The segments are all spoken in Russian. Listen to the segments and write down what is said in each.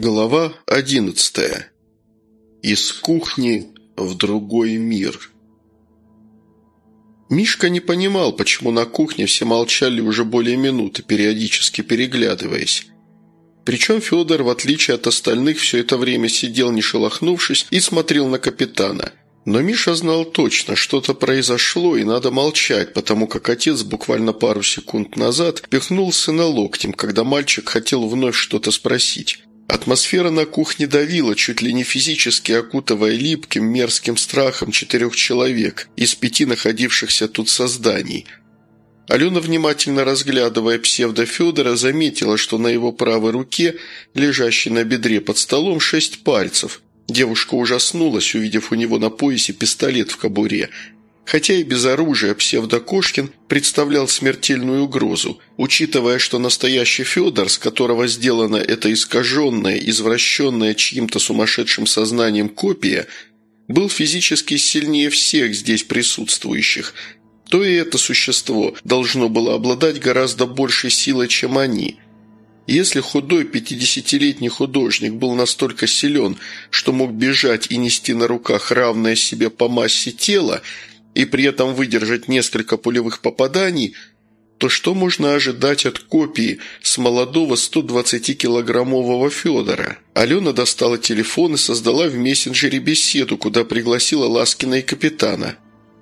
Глава 11. Из кухни в другой мир. Мишка не понимал, почему на кухне все молчали уже более минуты, периодически переглядываясь. Причем Федор, в отличие от остальных, все это время сидел не шелохнувшись и смотрел на капитана. Но Миша знал точно, что-то произошло и надо молчать, потому как отец буквально пару секунд назад пихнул сына локтем, когда мальчик хотел вновь что-то спросить. Атмосфера на кухне давила, чуть ли не физически окутывая липким, мерзким страхом 4 человек из 5 находившихся тут созданий. Алена, внимательно разглядывая псевдо-Федора, заметила, что на его правой руке, лежащей на бедре под столом, 6 пальцев. Девушка ужаснулась, увидев у него на поясе пистолет в кобуре. Хотя и без оружия псевдо-Кошкин представлял смертельную угрозу, учитывая, что настоящий Федор, с которого сделана эта искаженная, извращенная чьим-то сумасшедшим сознанием копия, был физически сильнее всех здесь присутствующих, то и это существо должно было обладать гораздо большей силой, чем они. Если худой 50-летний художник был настолько силен, что мог бежать и нести на руках равное себе по массе тело, и при этом выдержать несколько пулевых попаданий, то что можно ожидать от копии с молодого 120-килограммового Федора? Алена достала телефон и создала в мессенджере беседу, куда пригласила Ласкина и капитана.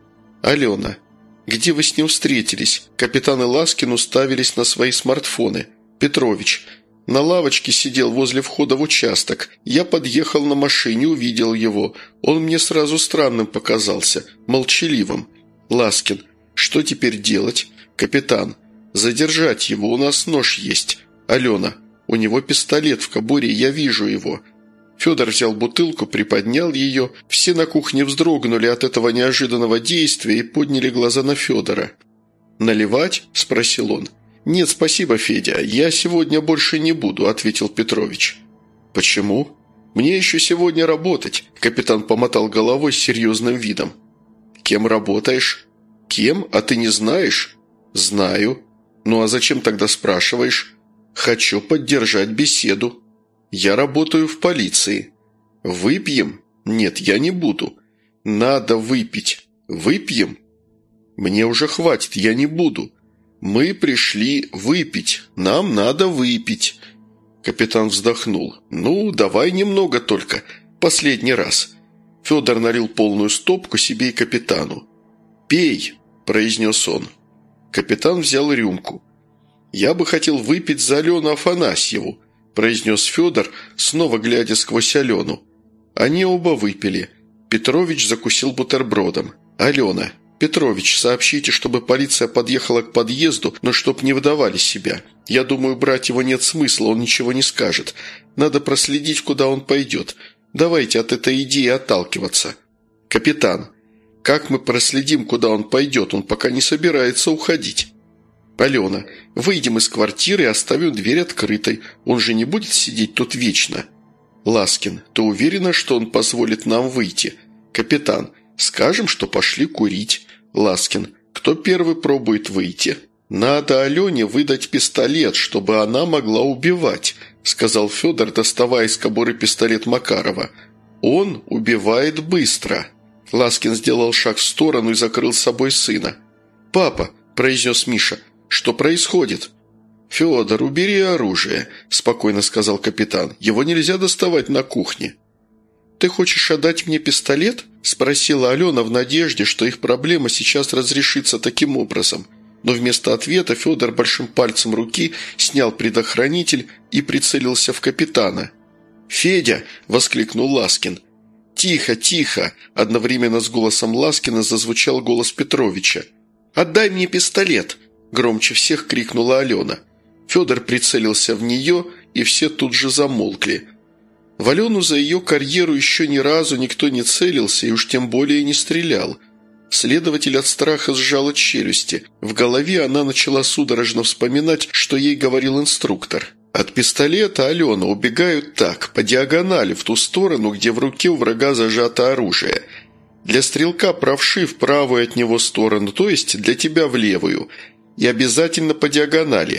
«Алена, где вы с ним встретились?» Капитан и Ласкин уставились на свои смартфоны. «Петрович, на лавочке сидел возле входа в участок. Я подъехал на машине, увидел его. Он мне сразу странным показался, молчаливым. Ласкин, что теперь делать? Капитан, задержать его, у нас нож есть. Алена, у него пистолет в кобуре, я вижу его». Федор взял бутылку, приподнял ее. Все на кухне вздрогнули от этого неожиданного действия и подняли глаза на Федора. «Наливать?» – спросил он. «Нет, спасибо, Федя, я сегодня больше не буду», – ответил Петрович. «Почему?» «Мне еще сегодня работать», – капитан помотал головой с серьезным видом. «Кем работаешь?» «Кем? А ты не знаешь?» «Знаю». «Ну а зачем тогда спрашиваешь?» «Хочу поддержать беседу». «Я работаю в полиции». «Выпьем?» «Нет, я не буду». «Надо выпить». «Выпьем?» «Мне уже хватит, я не буду». «Мы пришли выпить. Нам надо выпить». Капитан вздохнул. «Ну, давай немного только. Последний раз». Федор налил полную стопку себе и капитану. «Пей», – произнес он. Капитан взял рюмку. «Я бы хотел выпить за Алену Афанасьеву», – произнес Федор, снова глядя сквозь Алену. Они оба выпили. Петрович закусил бутербродом. «Алена». «Петрович, сообщите, чтобы полиция подъехала к подъезду, но чтоб не выдавали себя. Я думаю, брать его нет смысла, он ничего не скажет. Надо проследить, куда он пойдет. Давайте от этой идеи отталкиваться». «Капитан, как мы проследим, куда он пойдет? Он пока не собирается уходить». «Алена, выйдем из квартиры и оставим дверь открытой. Он же не будет сидеть тут вечно». «Ласкин, ты уверена, что он позволит нам выйти?» «Капитан, скажем, что пошли курить». «Ласкин, кто первый пробует выйти?» «Надо Алене выдать пистолет, чтобы она могла убивать», – сказал Федор, доставая из кобуры пистолет Макарова. «Он убивает быстро». Ласкин сделал шаг в сторону и закрыл с собой сына. «Папа», – произнес Миша, – «что происходит?» «Федор, убери оружие», – спокойно сказал капитан. «Его нельзя доставать на кухне». «Ты хочешь отдать мне пистолет?» – спросила Алена в надежде, что их проблема сейчас разрешится таким образом. Но вместо ответа Федор большим пальцем руки снял предохранитель и прицелился в капитана. «Федя!» – воскликнул Ласкин. «Тихо, тихо!» – одновременно с голосом Ласкина зазвучал голос Петровича. «Отдай мне пистолет!» – громче всех крикнула Алена. Федор прицелился в нее, и все тут же замолкли. В Алену за ее карьеру еще ни разу никто не целился и уж тем более не стрелял. Следователь от страха сжала челюсти. В голове она начала судорожно вспоминать, что ей говорил инструктор. От пистолета, Алена, убегают так, по диагонали, в ту сторону, где в руке у врага зажато оружие. Для стрелка правши в правую от него сторону, то есть для тебя в левую. И обязательно по диагонали.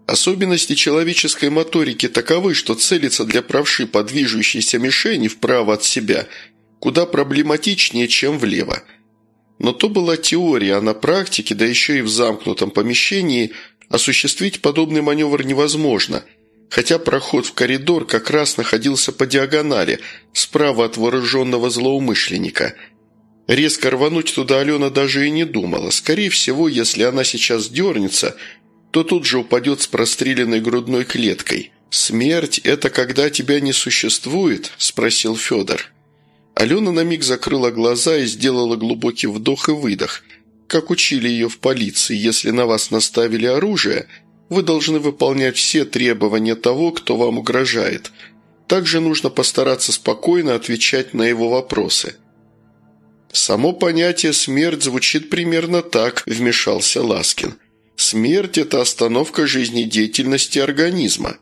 Особенности человеческой моторики таковы, что целиться для правши по движущейся мишени вправо от себя куда проблематичнее, чем влево. Но то была теория, а на практике, да еще и в замкнутом помещении, осуществить подобный маневр невозможно, хотя проход в коридор как раз находился по диагонали, справа от вооруженного злоумышленника. Резко рвануть туда Алена даже и не думала. Скорее всего, если она сейчас дернется, то тут же упадет с простреленной грудной клеткой. «Смерть – это когда тебя не существует?» – спросил Федор. Алена на миг закрыла глаза и сделала глубокий вдох и выдох. Как учили ее в полиции, если на вас наставили оружие, вы должны выполнять все требования того, кто вам угрожает. Также нужно постараться спокойно отвечать на его вопросы. «Само понятие «смерть» звучит примерно так», – вмешался Ласкин. «Смерть – это остановка жизнедеятельности организма».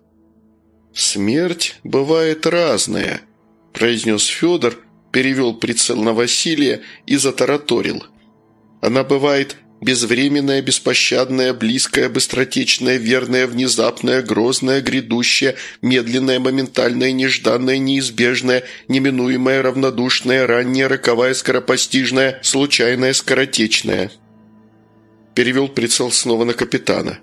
«Смерть бывает разная», – произнес Федор, перевел прицел на Василия и затараторил. «Она бывает безвременная, беспощадная, близкая, быстротечная, верная, внезапная, грозная, грядущая, медленная, моментальная, нежданная, неизбежная, неминуемая, равнодушная, ранняя, роковая, скоропостижная, случайная, скоротечная». Перевел прицел снова на капитана.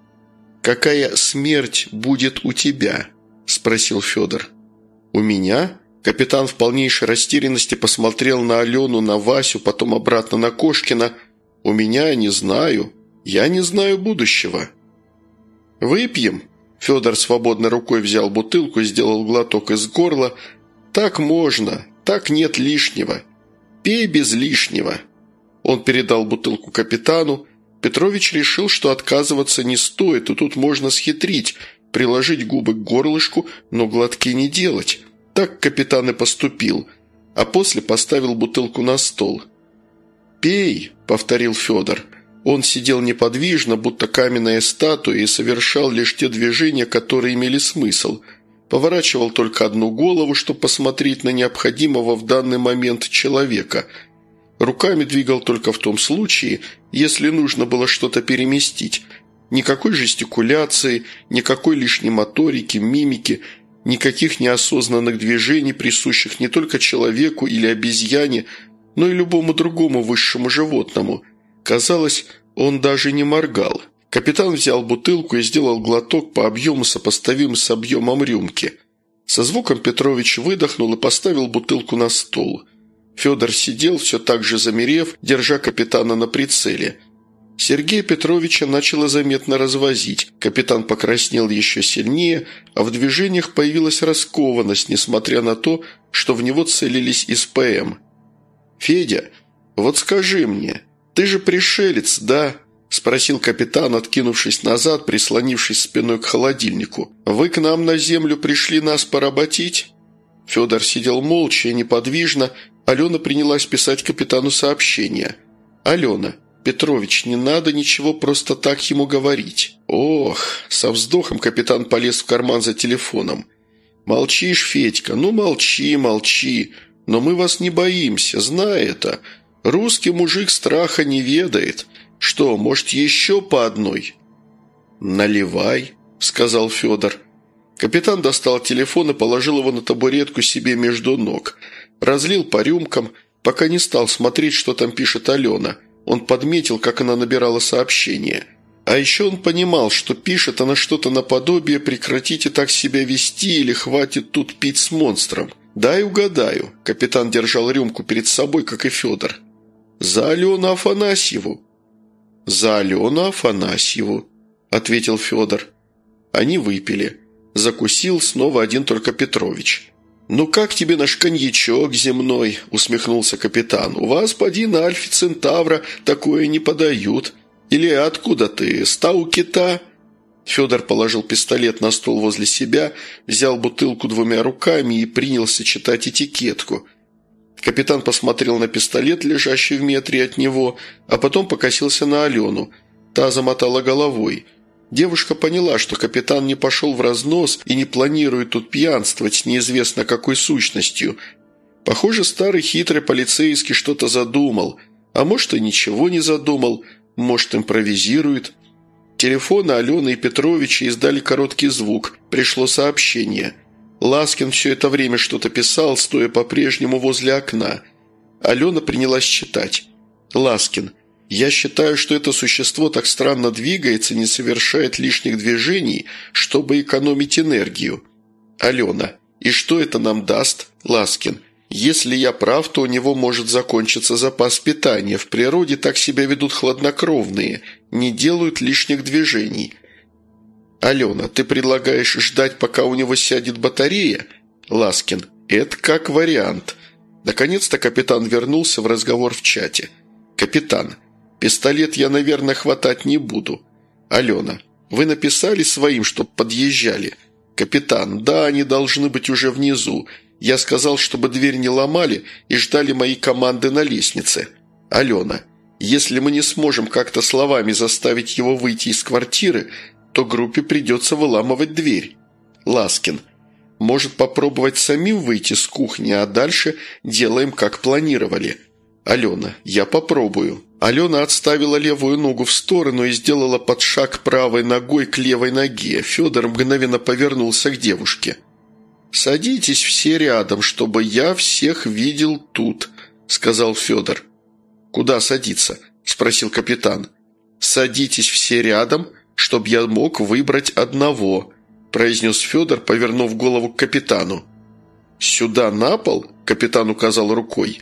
«Какая смерть будет у тебя?» – спросил Федор. «У меня?» Капитан в полнейшей растерянности посмотрел на Алену, на Васю, потом обратно на Кошкина. «У меня не знаю. Я не знаю будущего». «Выпьем?» Федор свободной рукой взял бутылку и сделал глоток из горла. «Так можно. Так нет лишнего. Пей без лишнего». Он передал бутылку капитану. Петрович решил, что отказываться не стоит, и тут можно схитрить, приложить губы к горлышку, но глотки не делать. Так капитан и поступил, а после поставил бутылку на стол. «Пей», – повторил Федор. Он сидел неподвижно, будто каменная статуя, и совершал лишь те движения, которые имели смысл. Поворачивал только одну голову, чтобы посмотреть на необходимого в данный момент человека. Руками двигал только в том случае, если нужно было что-то переместить. Никакой жестикуляции, никакой лишней моторики, мимики, никаких неосознанных движений, присущих не только человеку или обезьяне, но и любому другому высшему животному. Казалось, он даже не моргал. Капитан взял бутылку и сделал глоток по объему, сопоставим с объемом рюмки. Со звуком Петрович выдохнул и поставил бутылку на стол. Федор сидел, все так же замерев, держа капитана на прицеле. Сергея Петровича начало заметно развозить. Капитан покраснел еще сильнее, а в движениях появилась раскованность, несмотря на то, что в него целились из ПМ. «Федя, вот скажи мне, ты же пришелец, да?» – спросил капитан, откинувшись назад, прислонившись спиной к холодильнику. «Вы к нам на землю пришли нас поработить?» Федор сидел молча и неподвижно. Алена принялась писать капитану сообщение. «Алена, Петрович, не надо ничего просто так ему говорить». «Ох!» – со вздохом капитан полез в карман за телефоном. «Молчишь, Федька, ну молчи, молчи. Но мы вас не боимся, знай это. Русский мужик страха не ведает. Что, может, еще по одной?» «Наливай», – сказал Федор. Капитан достал телефон и положил его на табуретку себе между ног. Разлил по рюмкам, пока не стал смотреть, что там пишет Алена. Он подметил, как она набирала сообщение. А еще он понимал, что пишет она что-то наподобие «прекратите так себя вести» или «хватит тут пить с монстром». «Дай угадаю», – капитан держал рюмку перед собой, как и Федор. «За Алену Афанасьеву». «За Алену Афанасьеву», – ответил Федор. Они выпили. Закусил снова один только Петрович. «Ну как тебе наш коньячок земной?» – усмехнулся капитан. «У вас, поди, на Альфе Центавра такое не подают. Или откуда ты, с Тау-Кита?» Федор положил пистолет на стол возле себя, взял бутылку двумя руками и принялся читать этикетку. Капитан посмотрел на пистолет, лежащий в метре от него, а потом покосился на Алену. Та замотала головой. Девушка поняла, что капитан не пошел в разнос и не планирует тут пьянствовать с неизвестно какой сущностью. Похоже, старый хитрый полицейский что-то задумал. А может, и ничего не задумал, может, импровизирует. Телефоны Алены и Петровича издали короткий звук. Пришло сообщение. Ласкин все это время что-то писал, стоя по-прежнему возле окна. Алена принялась читать. «Ласкин. Я считаю, что это существо так странно двигается, не совершает лишних движений, чтобы экономить энергию». Алена. «И что это нам даст?» Ласкин. «Если я прав, то у него может закончиться запас питания. В природе так себя ведут хладнокровные, не делают лишних движений». Алена. «Ты предлагаешь ждать, пока у него сядет батарея?» Ласкин. «Это как вариант». Наконец-то капитан вернулся в разговор в чате. «Капитан. Пистолет я, наверное, хватать не буду». Алена. «Вы написали своим, чтоб подъезжали?» Капитан. «Да, они должны быть уже внизу. Я сказал, чтобы дверь не ломали и ждали моей команды на лестнице». Алена. «Если мы не сможем как-то словами заставить его выйти из квартиры, то группе придется выламывать дверь». Ласкин. «Может, попробовать самим выйти с кухни, а дальше делаем, как планировали». Алена. «Я попробую». Алена отставила левую ногу в сторону и сделала подшаг правой ногой к левой ноге. Федор мгновенно повернулся к девушке. «Садитесь все рядом, чтобы я всех видел тут», – сказал Федор. «Куда садиться?» – спросил капитан. «Садитесь все рядом, чтобы я мог выбрать одного», – произнес Федор, повернув голову к капитану. «Сюда на пол?» – капитан указал рукой.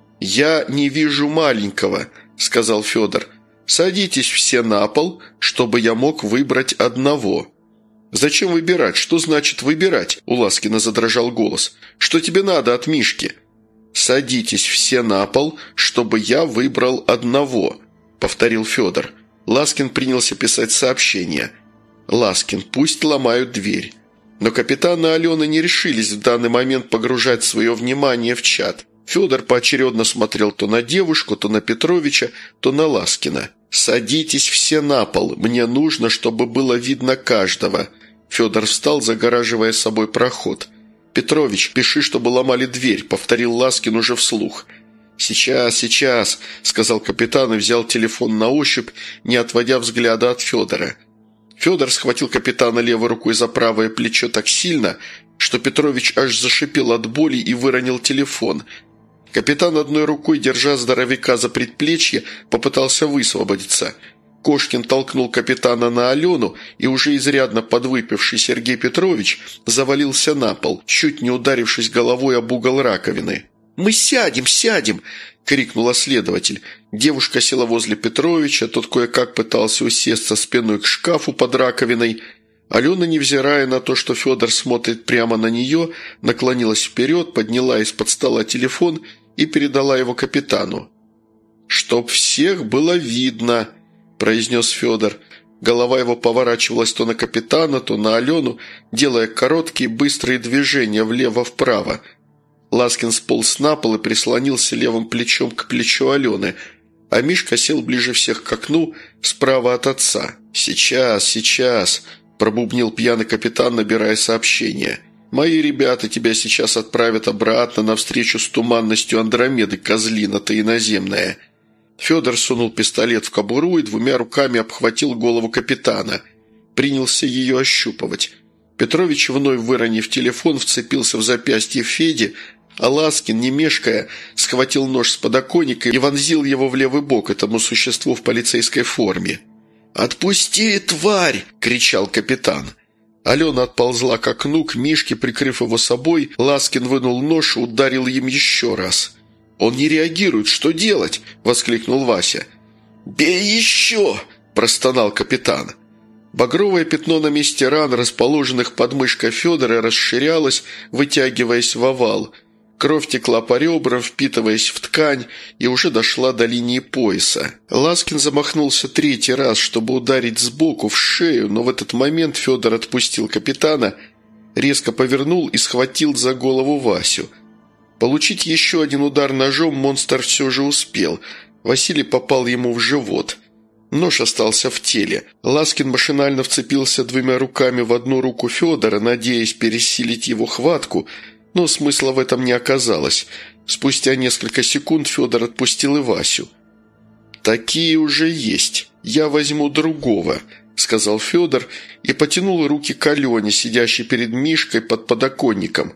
«Я не вижу маленького», – сказал Федор. «Садитесь все на пол, чтобы я мог выбрать одного». «Зачем выбирать? Что значит выбирать?» – у Ласкина задрожал голос. «Что тебе надо от Мишки?» «Садитесь все на пол, чтобы я выбрал одного», – повторил Федор. Ласкин принялся писать сообщение. «Ласкин, пусть ломают дверь». Но капитан и Алена не решились в данный момент погружать свое внимание в чат. Федор поочередно смотрел то на девушку, то на Петровича, то на Ласкина. «Садитесь все на пол, мне нужно, чтобы было видно каждого». Федор встал, загораживая собой проход. «Петрович, пиши, чтобы ломали дверь», — повторил Ласкин уже вслух. «Сейчас», — сказал капитан и взял телефон на ощупь, не отводя взгляда от Федора. Федор схватил капитана левой рукой за правое плечо так сильно, что Петрович аж зашипел от боли и выронил телефон. Капитан одной рукой, держа здоровяка за предплечье, попытался высвободиться. Кошкин толкнул капитана на Алену, и уже изрядно подвыпивший Сергей Петрович завалился на пол, чуть не ударившись головой об угол раковины. «Мы сядем!» – крикнула следователь. Девушка села возле Петровича, тот кое-как пытался усесться спиной к шкафу под раковиной. Алена, невзирая на то, что Федор смотрит прямо на нее, наклонилась вперед, подняла из-под стола телефон и передала его капитану. «Чтоб всех было видно», – произнес Федор. Голова его поворачивалась то на капитана, то на Алену, делая короткие быстрые движения влево-вправо. Ласкин сполз на пол и прислонился левым плечом к плечу Алены, а Мишка сел ближе всех к окну, справа от отца. «Сейчас», – пробубнил пьяный капитан, набирая сообщение. «Мои ребята тебя сейчас отправят обратно на встречу с туманностью Андромеды, козлина ты иноземная». Федор сунул пистолет в кобуру и двумя руками обхватил голову капитана. Принялся ее ощупывать. Петрович, вновь выронив телефон, вцепился в запястье Феди, а Ласкин, не мешкая, схватил нож с подоконника и вонзил его в левый бок этому существу в полицейской форме. «Отпусти, тварь!» – кричал капитан. Алена отползла к окну, к Мишке, прикрыв его собой. Ласкин вынул нож и ударил им еще раз. «Он не реагирует, что делать?» – воскликнул Вася. «Бей еще!» – простонал капитан. Багровое пятно на месте ран, расположенных под мышкой Федора, расширялось, вытягиваясь в овал. Кровь текла по ребрам, впитываясь в ткань, и уже дошла до линии пояса. Ласкин замахнулся третий раз, чтобы ударить сбоку, в шею, но в этот момент Федор отпустил капитана, резко повернул и схватил за голову Васю. Получить еще один удар ножом монстр все же успел. Василий попал ему в живот. Нож остался в теле. Ласкин машинально вцепился двумя руками в одну руку Федора, надеясь пересилить его хватку, но смысла в этом не оказалось. Спустя несколько секунд Федор отпустил и Васю. «Такие уже есть. Я возьму другого», – сказал Федор и потянул руки к Алене, сидящей перед Мишкой под подоконником.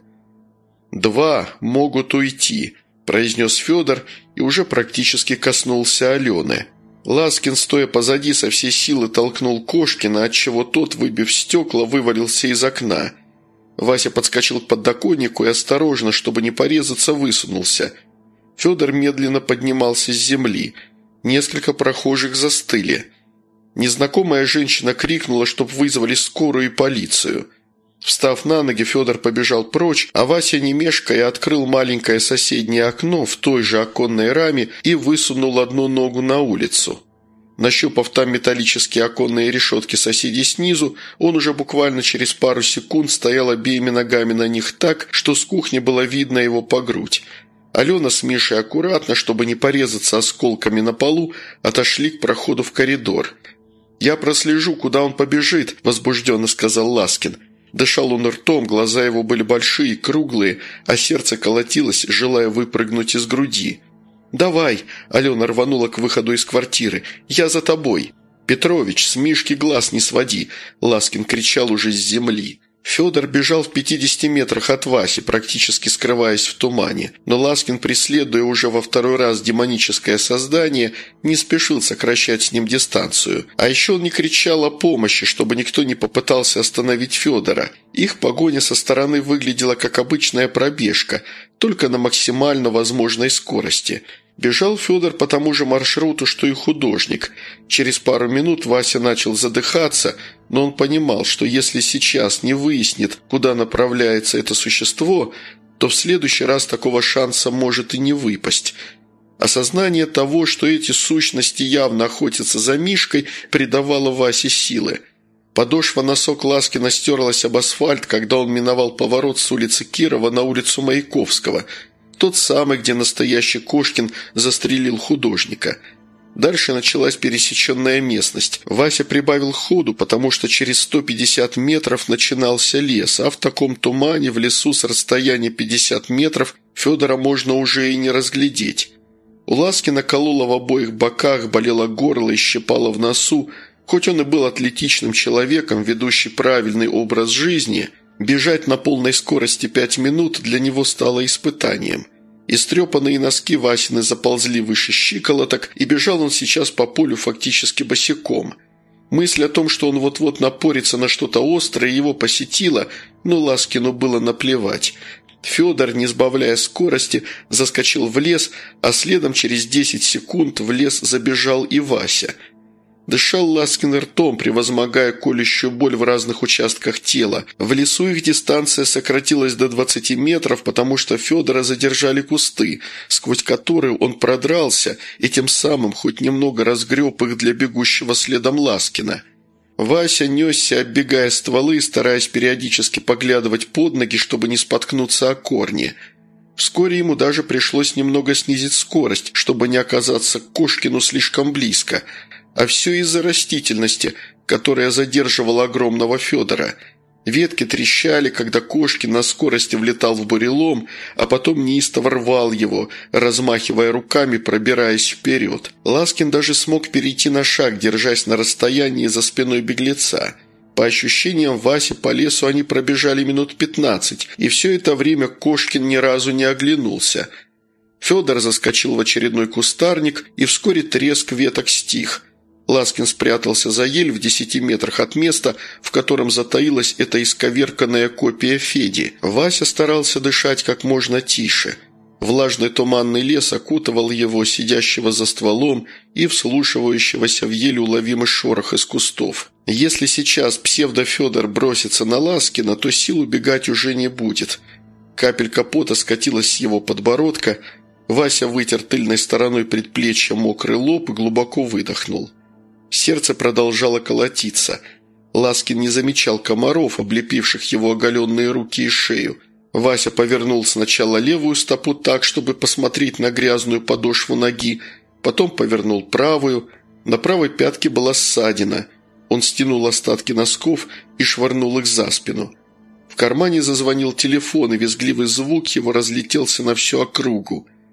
«2 могут уйти», – произнес Федор и уже практически коснулся Алены. Ласкин, стоя позади, со всей силы толкнул Кошкина, отчего тот, выбив стекла, вывалился из окна. Вася подскочил к подоконнику и осторожно, чтобы не порезаться, высунулся. Федор медленно поднимался с земли. Несколько прохожих застыли. Незнакомая женщина крикнула, чтоб вызвали скорую и полицию. Встав на ноги, Федор побежал прочь, а Вася, не мешкая, открыл маленькое соседнее окно в той же оконной раме и высунул одну ногу на улицу. Нащупав там металлические оконные решетки соседей снизу, он уже буквально через пару секунд стоял обеими ногами на них так, что с кухни было видно его по грудь. Алена с Мишей аккуратно, чтобы не порезаться осколками на полу, отошли к проходу в коридор. «Я прослежу, куда он побежит», – возбужденно сказал Ласкин. Дышал он ртом, глаза его были большие, круглые, а сердце колотилось, желая выпрыгнуть из груди. «Давай!» – Алена рванула к выходу из квартиры. «Я за тобой!» «Петрович, с Мишки глаз не своди!» – Ласкин кричал уже с земли. Федор бежал в 50 метрах от Васи, практически скрываясь в тумане, но Ласкин, преследуя уже во второй раз демоническое создание, не спешил сокращать с ним дистанцию. А еще он не кричал о помощи, чтобы никто не попытался остановить Федора. Их погоня со стороны выглядела как обычная пробежка, только на максимально возможной скорости. Бежал Федор по тому же маршруту, что и художник. Через пару минут Вася начал задыхаться, но он понимал, что если сейчас не выяснит, куда направляется это существо, то в следующий раз такого шанса может и не выпасть. Осознание того, что эти сущности явно охотятся за Мишкой, придавало Васе силы. Подошва носок Ласкина стерлась об асфальт, когда он миновал поворот с улицы Кирова на улицу Маяковского – тот самый, где настоящий Кошкин застрелил художника. Дальше началась пересеченная местность. Вася прибавил ходу, потому что через 150 метров начинался лес, а в таком тумане в лесу с расстояния 50 метров Федора можно уже и не разглядеть. У Ласкина кололо в обоих боках, болело горло и щипало в носу. Хоть он и был атлетичным человеком, ведущий правильный образ жизни – бежать на полной скорости 5 минут для него стало испытанием. Истрепанные носки Васины заползли выше щиколоток, и бежал он сейчас по полю фактически босиком. Мысль о том, что он вот-вот напорится на что-то острое, его посетила, но Ласкину было наплевать. Федор, не сбавляя скорости, заскочил в лес, а следом через 10 секунд в лес забежал и Вася. Дышал Ласкин ртом, превозмогая колющую боль в разных участках тела. В лесу их дистанция сократилась до 20 метров, потому что Федора задержали кусты, сквозь которые он продрался и тем самым хоть немного разгреб их для бегущего следом Ласкина. Вася несся, оббегая стволы, стараясь периодически поглядывать под ноги, чтобы не споткнуться о корни. Вскоре ему даже пришлось немного снизить скорость, чтобы не оказаться к Кошкину слишком близко – а все из-за растительности, которая задерживала огромного Федора. Ветки трещали, когда Кошкин на скорости влетал в бурелом, а потом неистово рвал его, размахивая руками, пробираясь вперед. Ласкин даже смог перейти на шаг, держась на расстоянии за спиной беглеца. По ощущениям Васи по лесу они пробежали минут 15, и все это время Кошкин ни разу не оглянулся. Федор заскочил в очередной кустарник, и вскоре треск веток стих. Ласкин спрятался за ель в 10 метрах от места, в котором затаилась эта исковерканная копия Феди. Вася старался дышать как можно тише. Влажный туманный лес окутывал его, сидящего за стволом и вслушивающегося в еле уловимый шорох из кустов. Если сейчас псевдо-Федор бросится на Ласкина, то сил убегать уже не будет. Капелька пота скатилась с его подбородка. Вася вытер тыльной стороной предплечья мокрый лоб и глубоко выдохнул. Сердце продолжало колотиться. Ласкин не замечал комаров, облепивших его оголенные руки и шею. Вася повернул сначала левую стопу так, чтобы посмотреть на грязную подошву ноги, потом повернул правую. На правой пятке была ссадина. Он стянул остатки носков и швырнул их за спину. В кармане зазвонил телефон, и визгливый звук его разлетелся на всю округу.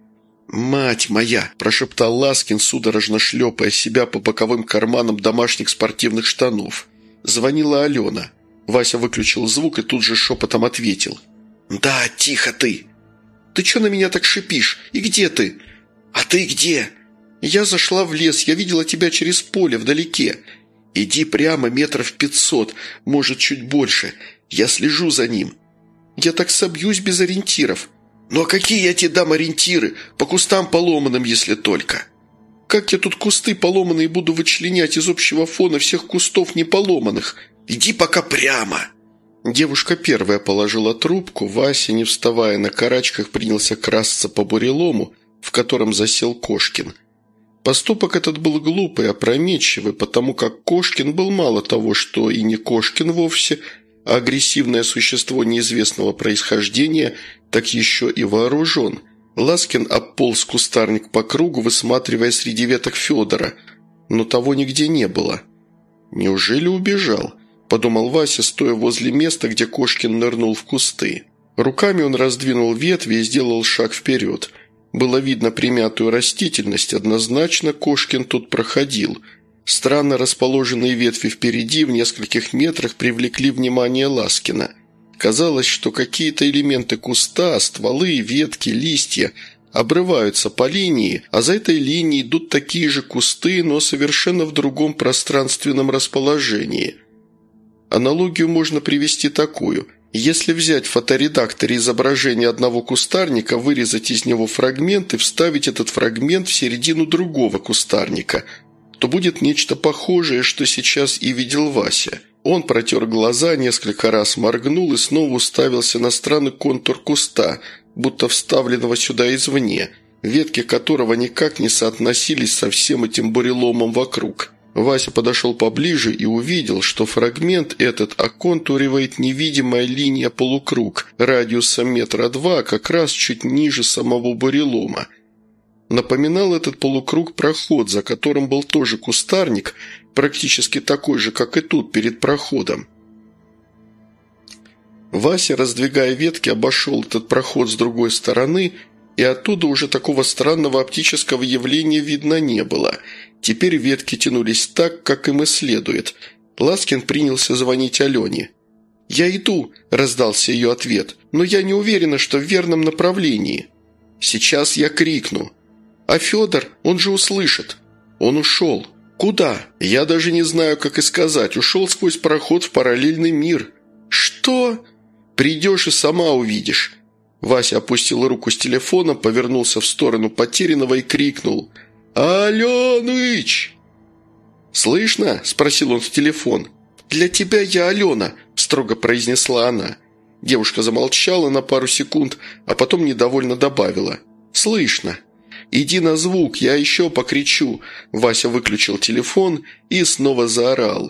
«Мать моя!» – прошептал Ласкин, судорожно шлепая себя по боковым карманам домашних спортивных штанов. Звонила Алена. Вася выключил звук и тут же шепотом ответил. «Да, тихо ты!» «Ты че на меня так шипишь? И где ты?» «А ты где?» «Я зашла в лес, я видела тебя через поле вдалеке. Иди прямо 500 метров, может, чуть больше. Я слежу за ним. Я так собьюсь без ориентиров». «Ну а какие я тебе дам ориентиры? По кустам поломанным, если только». «Как я тут кусты поломанные буду вычленять из общего фона всех кустов неполоманных? Иди пока прямо». Девушка первая положила трубку, Вася, не вставая на карачках, принялся красться по бурелому, в котором засел Кошкин. Поступок этот был глупый, опрометчивый, потому как Кошкин был мало того, что и не Кошкин вовсе, а агрессивное существо неизвестного происхождения, так еще и вооружен. Ласкин обполз кустарник по кругу, высматривая среди веток Федора, но того нигде не было. «Неужели убежал?» – подумал Вася, стоя возле места, где Кошкин нырнул в кусты. Руками он раздвинул ветви и сделал шаг вперед. Было видно примятую растительность, однозначно Кошкин тут проходил. Странно расположенные ветви впереди в нескольких метрах привлекли внимание Ласкина. Казалось, что какие-то элементы куста, стволы, ветки, листья обрываются по линии, а за этой линией идут такие же кусты, но совершенно в другом пространственном расположении. Аналогию можно привести такую. Если взять в фоторедакторе изображение одного кустарника, вырезать из него фрагмент и вставить этот фрагмент в середину другого кустарника, то будет нечто похожее, что сейчас и видел Вася. Он протер глаза, несколько раз моргнул и снова уставился на странный контур куста, будто вставленного сюда извне, ветки которого никак не соотносились со всем этим буреломом вокруг. Вася подошел поближе и увидел, что фрагмент этот оконтуривает невидимая линия полукруг радиусом 2 метра, как раз чуть ниже самого бурелома. Напоминал этот полукруг проход, за которым был тоже кустарник, практически такой же, как и тут, перед проходом. Вася, раздвигая ветки, обошел этот проход с другой стороны, и оттуда уже такого странного оптического явления видно не было. Теперь ветки тянулись так, как им и следует. Ласкин принялся звонить Алене. «Я иду», – раздался ее ответ, – «но я не уверена, что в верном направлении». «Сейчас я крикну». «А Федор, он же услышит». «Он ушел». «Куда?» «Я даже не знаю, как и сказать. Ушел сквозь проход в параллельный мир». «Что?» «Придешь и сама увидишь». Вася опустил руку с телефона, повернулся в сторону потерянного и крикнул: «Аленыч!» «Слышно?» – спросил он в телефон. «Для тебя я Алена», – строго произнесла она. Девушка замолчала на пару секунд, а потом недовольно добавила: «Слышно. Иди на звук, я еще покричу». Вася выключил телефон и снова заорал: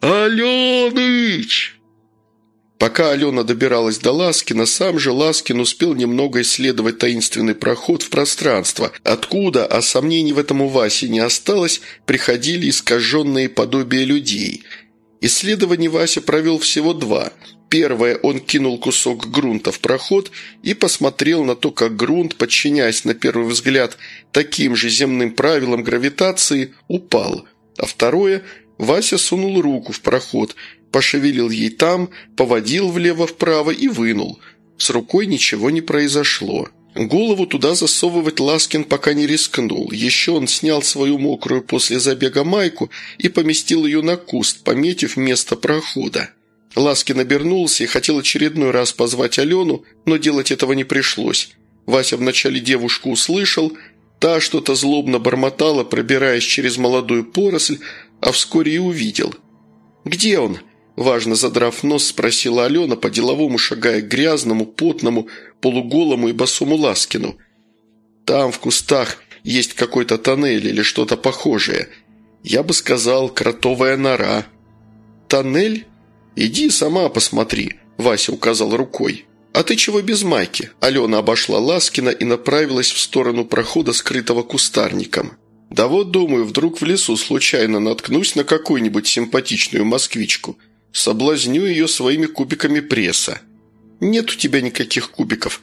«Аленыч!» Пока Алена добиралась до Ласкина, сам же Ласкин успел немного исследовать таинственный проход в пространство, откуда, а сомнений в этом у Васи не осталось, приходили искаженные подобия людей. Исследований Вася провел всего 2. Первое, он кинул кусок грунта в проход и посмотрел на то, как грунт, подчиняясь на первый взгляд таким же земным правилам гравитации, упал. А второе, Вася сунул руку в проход, пошевелил ей там, поводил влево-вправо и вынул. С рукой ничего не произошло. Голову туда засовывать Ласкин пока не рискнул. Еще он снял свою мокрую после забега майку и поместил ее на куст, пометив место прохода. Ласкин обернулся и хотел очередной раз позвать Алену, но делать этого не пришлось. Вася вначале девушку услышал, та что-то злобно бормотала, пробираясь через молодую поросль, а вскоре и увидел. «Где он?» – важно задрав нос, спросила Алена, по-деловому шагая к грязному, потному, полуголому и босому Ласкину. «Там, в кустах, есть какой-то тоннель или что-то похожее. Я бы сказал, кротовая нора». «Тоннель? Иди сама посмотри», – Вася указал рукой. «А ты чего без майки?» Алена обошла Ласкина и направилась в сторону прохода, скрытого кустарником. «Да вот, думаю, вдруг в лесу случайно наткнусь на какую-нибудь симпатичную москвичку. Соблазню ее своими кубиками пресса». «Нет у тебя никаких кубиков».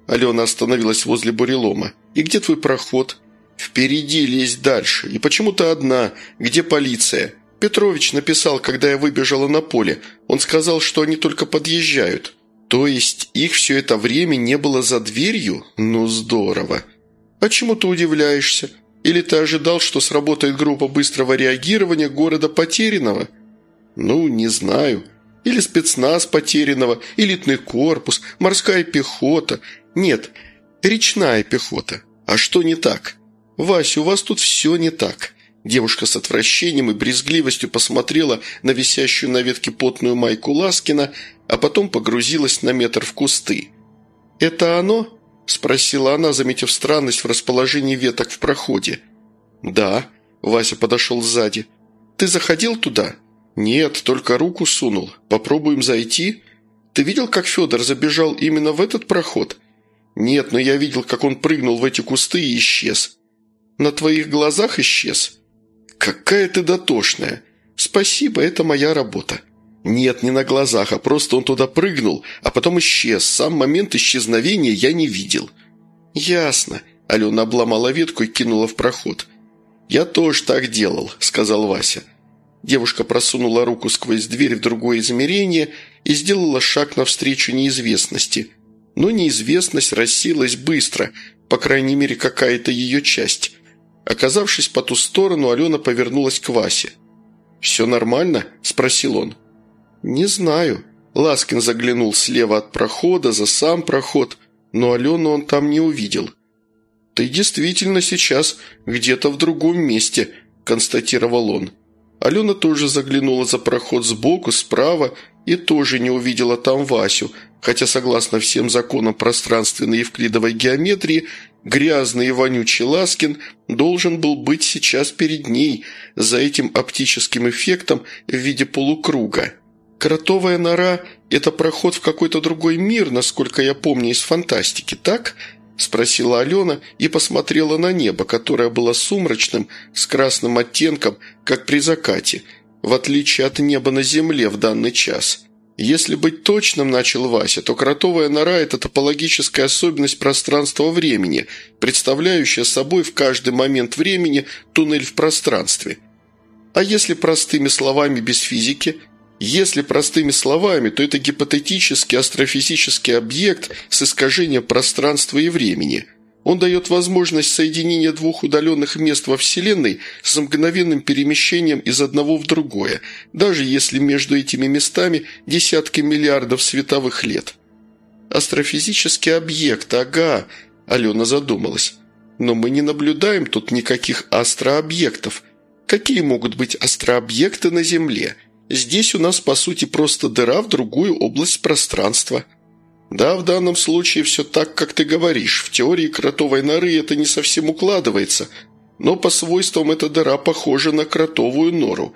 Алена остановилась возле бурелома. «И где твой проход?» «Впереди, лезь дальше. И почему ты одна? Где полиция?» «Петрович написал, когда я выбежала на поле. Он сказал, что они только подъезжают». «То есть их все это время не было за дверью? Ну, здорово». «А чему ты удивляешься? Или ты ожидал, что сработает группа быстрого реагирования города Потерянного?» «Ну, не знаю. Или спецназ Потерянного, элитный корпус, морская пехота. Нет, речная пехота. А что не так?» «Вася, у вас тут все не так». Девушка с отвращением и брезгливостью посмотрела на висящую на ветке потную майку Ласкина, а потом погрузилась на метр в кусты. «Это оно?» – спросила она, заметив странность в расположении веток в проходе. «Да», – Вася подошел сзади. «Ты заходил туда?» «Нет, только руку сунул. Попробуем зайти?» «Ты видел, как Федор забежал именно в этот проход?» «Нет, но я видел, как он прыгнул в эти кусты и исчез». «На твоих глазах исчез?» «Какая ты дотошная!» «Спасибо, это моя работа». «Нет, не на глазах, а просто он туда прыгнул, а потом исчез. Сам момент исчезновения я не видел». «Ясно». Алена обломала ветку и кинула в проход. «Я тоже так делал», – сказал Вася. Девушка просунула руку сквозь дверь в другое измерение и сделала шаг навстречу неизвестности. Но неизвестность рассеялась быстро, по крайней мере, какая-то ее часть. Оказавшись по ту сторону, Алена повернулась к Васе. «Все нормально?» – спросил он. «Не знаю». Ласкин заглянул слева от прохода, за сам проход, но Алену он там не увидел. «Ты действительно сейчас где-то в другом месте», – констатировал он. Алена тоже заглянула за проход сбоку, справа и тоже не увидела там Васю, хотя, согласно всем законам пространственной евклидовой геометрии, грязный и вонючий Ласкин должен был быть сейчас перед ней, за этим оптическим эффектом в виде полукруга. «Кротовая нора – это проход в какой-то другой мир, насколько я помню из фантастики, так?» – спросила Алена и посмотрела на небо, которое было сумрачным, с красным оттенком, как при закате, в отличие от неба на земле в данный час. «Если быть точным, – начал Вася, – то кротовая нора – это топологическая особенность пространства-времени, представляющая собой в каждый момент времени туннель в пространстве. А если простыми словами без физики? Если простыми словами, то это гипотетический астрофизический объект с искажением пространства и времени. Он дает возможность соединения двух удаленных мест во Вселенной с мгновенным перемещением из одного в другое, даже если между этими местами десятки миллиардов световых лет». «Астрофизический объект, ага», – Алена задумалась. «Но мы не наблюдаем тут никаких астрообъектов. Какие могут быть астрообъекты на Земле? Здесь у нас, по сути, просто дыра в другую область пространства». «Да, в данном случае все так, как ты говоришь. В теории кротовой норы это не совсем укладывается, но по свойствам эта дыра похожа на кротовую нору».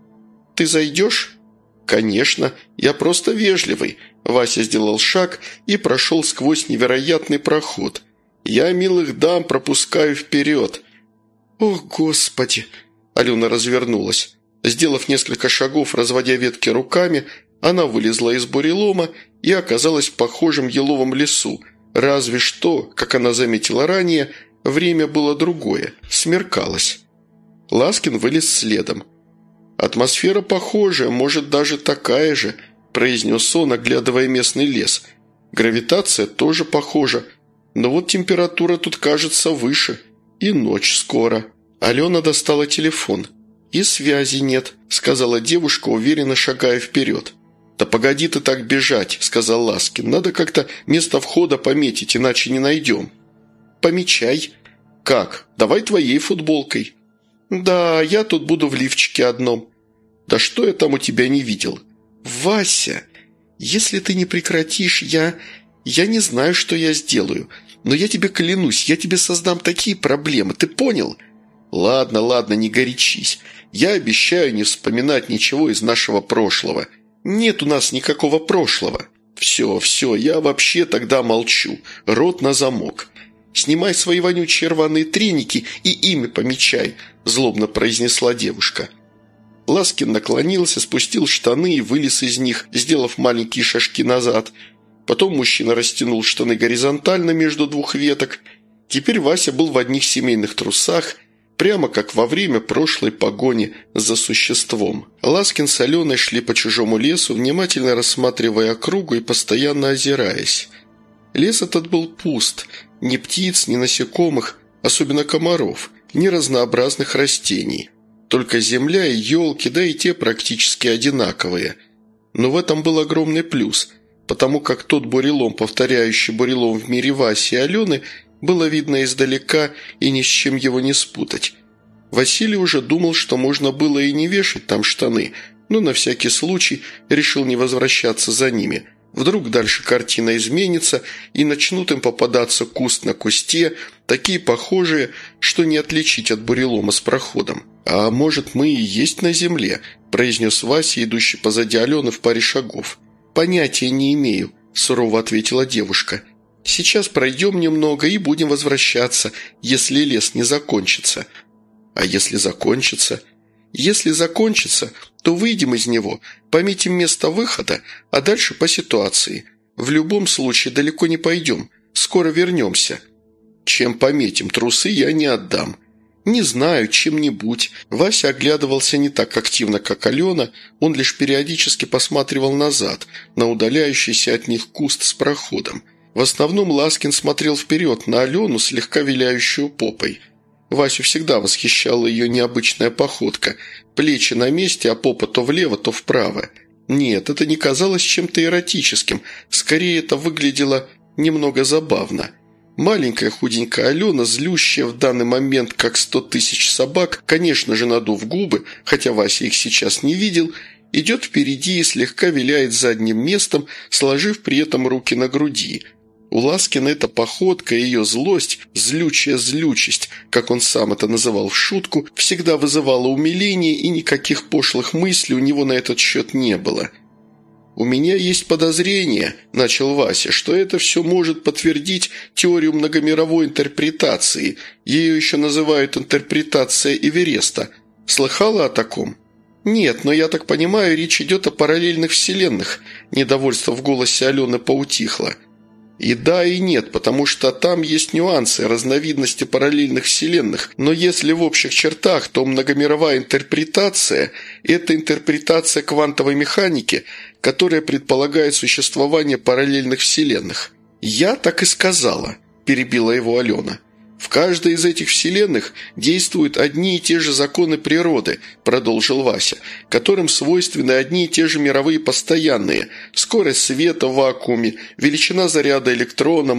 «Ты зайдешь?» «Конечно. Я просто вежливый». Вася сделал шаг и прошел сквозь невероятный проход. «Я милых дам пропускаю вперед». «Ох, Господи!» Алена развернулась. Сделав несколько шагов, разводя ветки руками, она вылезла из бурелома и оказалась в похожем еловом лесу. Разве что, как она заметила ранее, время было другое, смеркалось. Ласкин вылез следом. «Атмосфера похожая, может, даже такая же», – произнес он, оглядывая местный лес. «Гравитация тоже похожа, но вот температура тут кажется выше, и ночь скоро». Алена достала телефон. «И связи нет», – сказала девушка, уверенно шагая вперед. «Да погоди ты так бежать», – сказал Ласкин. «Надо как-то место входа пометить, иначе не найдем». «Помечай». «Как? Давай твоей футболкой». «Да, я тут буду в лифчике одном». «Да что я там у тебя не видел?» «Вася, если ты не прекратишь, я не знаю, что я сделаю. Но я тебе клянусь, я тебе создам такие проблемы, ты понял?» «Ладно, ладно, не горячись. Я обещаю не вспоминать ничего из нашего прошлого. Нет у нас никакого прошлого. Все, я вообще тогда молчу. Рот на замок. Снимай свои вонючие рваные треники и ими помечай», – злобно произнесла девушка. Ласкин наклонился, спустил штаны и вылез из них, сделав маленькие шажки назад. Потом мужчина растянул штаны горизонтально между двух веток. Теперь Вася был в одних семейных трусах, прямо как во время прошлой погони за существом. Ласкин с Аленой шли по чужому лесу, внимательно рассматривая округу и постоянно озираясь. Лес этот был пуст. Ни птиц, ни насекомых, особенно комаров, ни разнообразных растений. Только земля и елки, да и те практически одинаковые. Но в этом был огромный плюс, потому как тот бурелом, повторяющий бурелом в мире Васи и Алены, было видно издалека и ни с чем его не спутать. Василий уже думал, что можно было и не вешать там штаны, но на всякий случай решил не возвращаться за ними. Вдруг дальше картина изменится и начнут им попадаться куст на кусте, такие похожие, что не отличить от бурелома с проходом. «А может, мы и есть на земле?» – произнес Вася, идущий позади Алены в паре шагов. «Понятия не имею», – сурово ответила девушка. «Сейчас пройдем немного и будем возвращаться, если лес не закончится». «А если закончится?» «Если закончится, то выйдем из него, пометим место выхода, а дальше по ситуации. В любом случае далеко не пойдем, скоро вернемся». «Чем пометим? Трусы я не отдам». «Не знаю, чем-нибудь». Вася оглядывался не так активно, как Алена, он лишь периодически посматривал назад, на удаляющийся от них куст с проходом. В основном Ласкин смотрел вперед на Алену, слегка виляющую попой. Васю всегда восхищала ее необычная походка. Плечи на месте, а попа то влево, то вправо. Нет, это не казалось чем-то эротическим. Скорее, это выглядело немного забавно. Маленькая худенькая Алена, злющая в данный момент как 100 тысяч собак, конечно же, надув губы, хотя Вася их сейчас не видел, идет впереди и слегка виляет задним местом, сложив при этом руки на груди. У Ласкина эта походка и ее злость, злючая злючесть, как он сам это называл в шутку, всегда вызывала умиление, и никаких пошлых мыслей у него на этот счет не было. «У меня есть подозрение», – начал Вася, – «что это все может подтвердить теорию многомировой интерпретации. Ее еще называют интерпретация Эвереста. Слыхала о таком?» «Нет, но я так понимаю, речь идет о параллельных вселенных», – недовольство в голосе Алены поутихло. «И да, и нет, потому что там есть нюансы, разновидности параллельных вселенных, но если в общих чертах, то многомировая интерпретация – это интерпретация квантовой механики, которая предполагает существование параллельных вселенных». «Я так и сказала», – перебила его Алена. «В каждой из этих вселенных действуют одни и те же законы природы», – продолжил Вася, «которым свойственны одни и те же мировые постоянные – скорость света в вакууме, величина заряда электрона,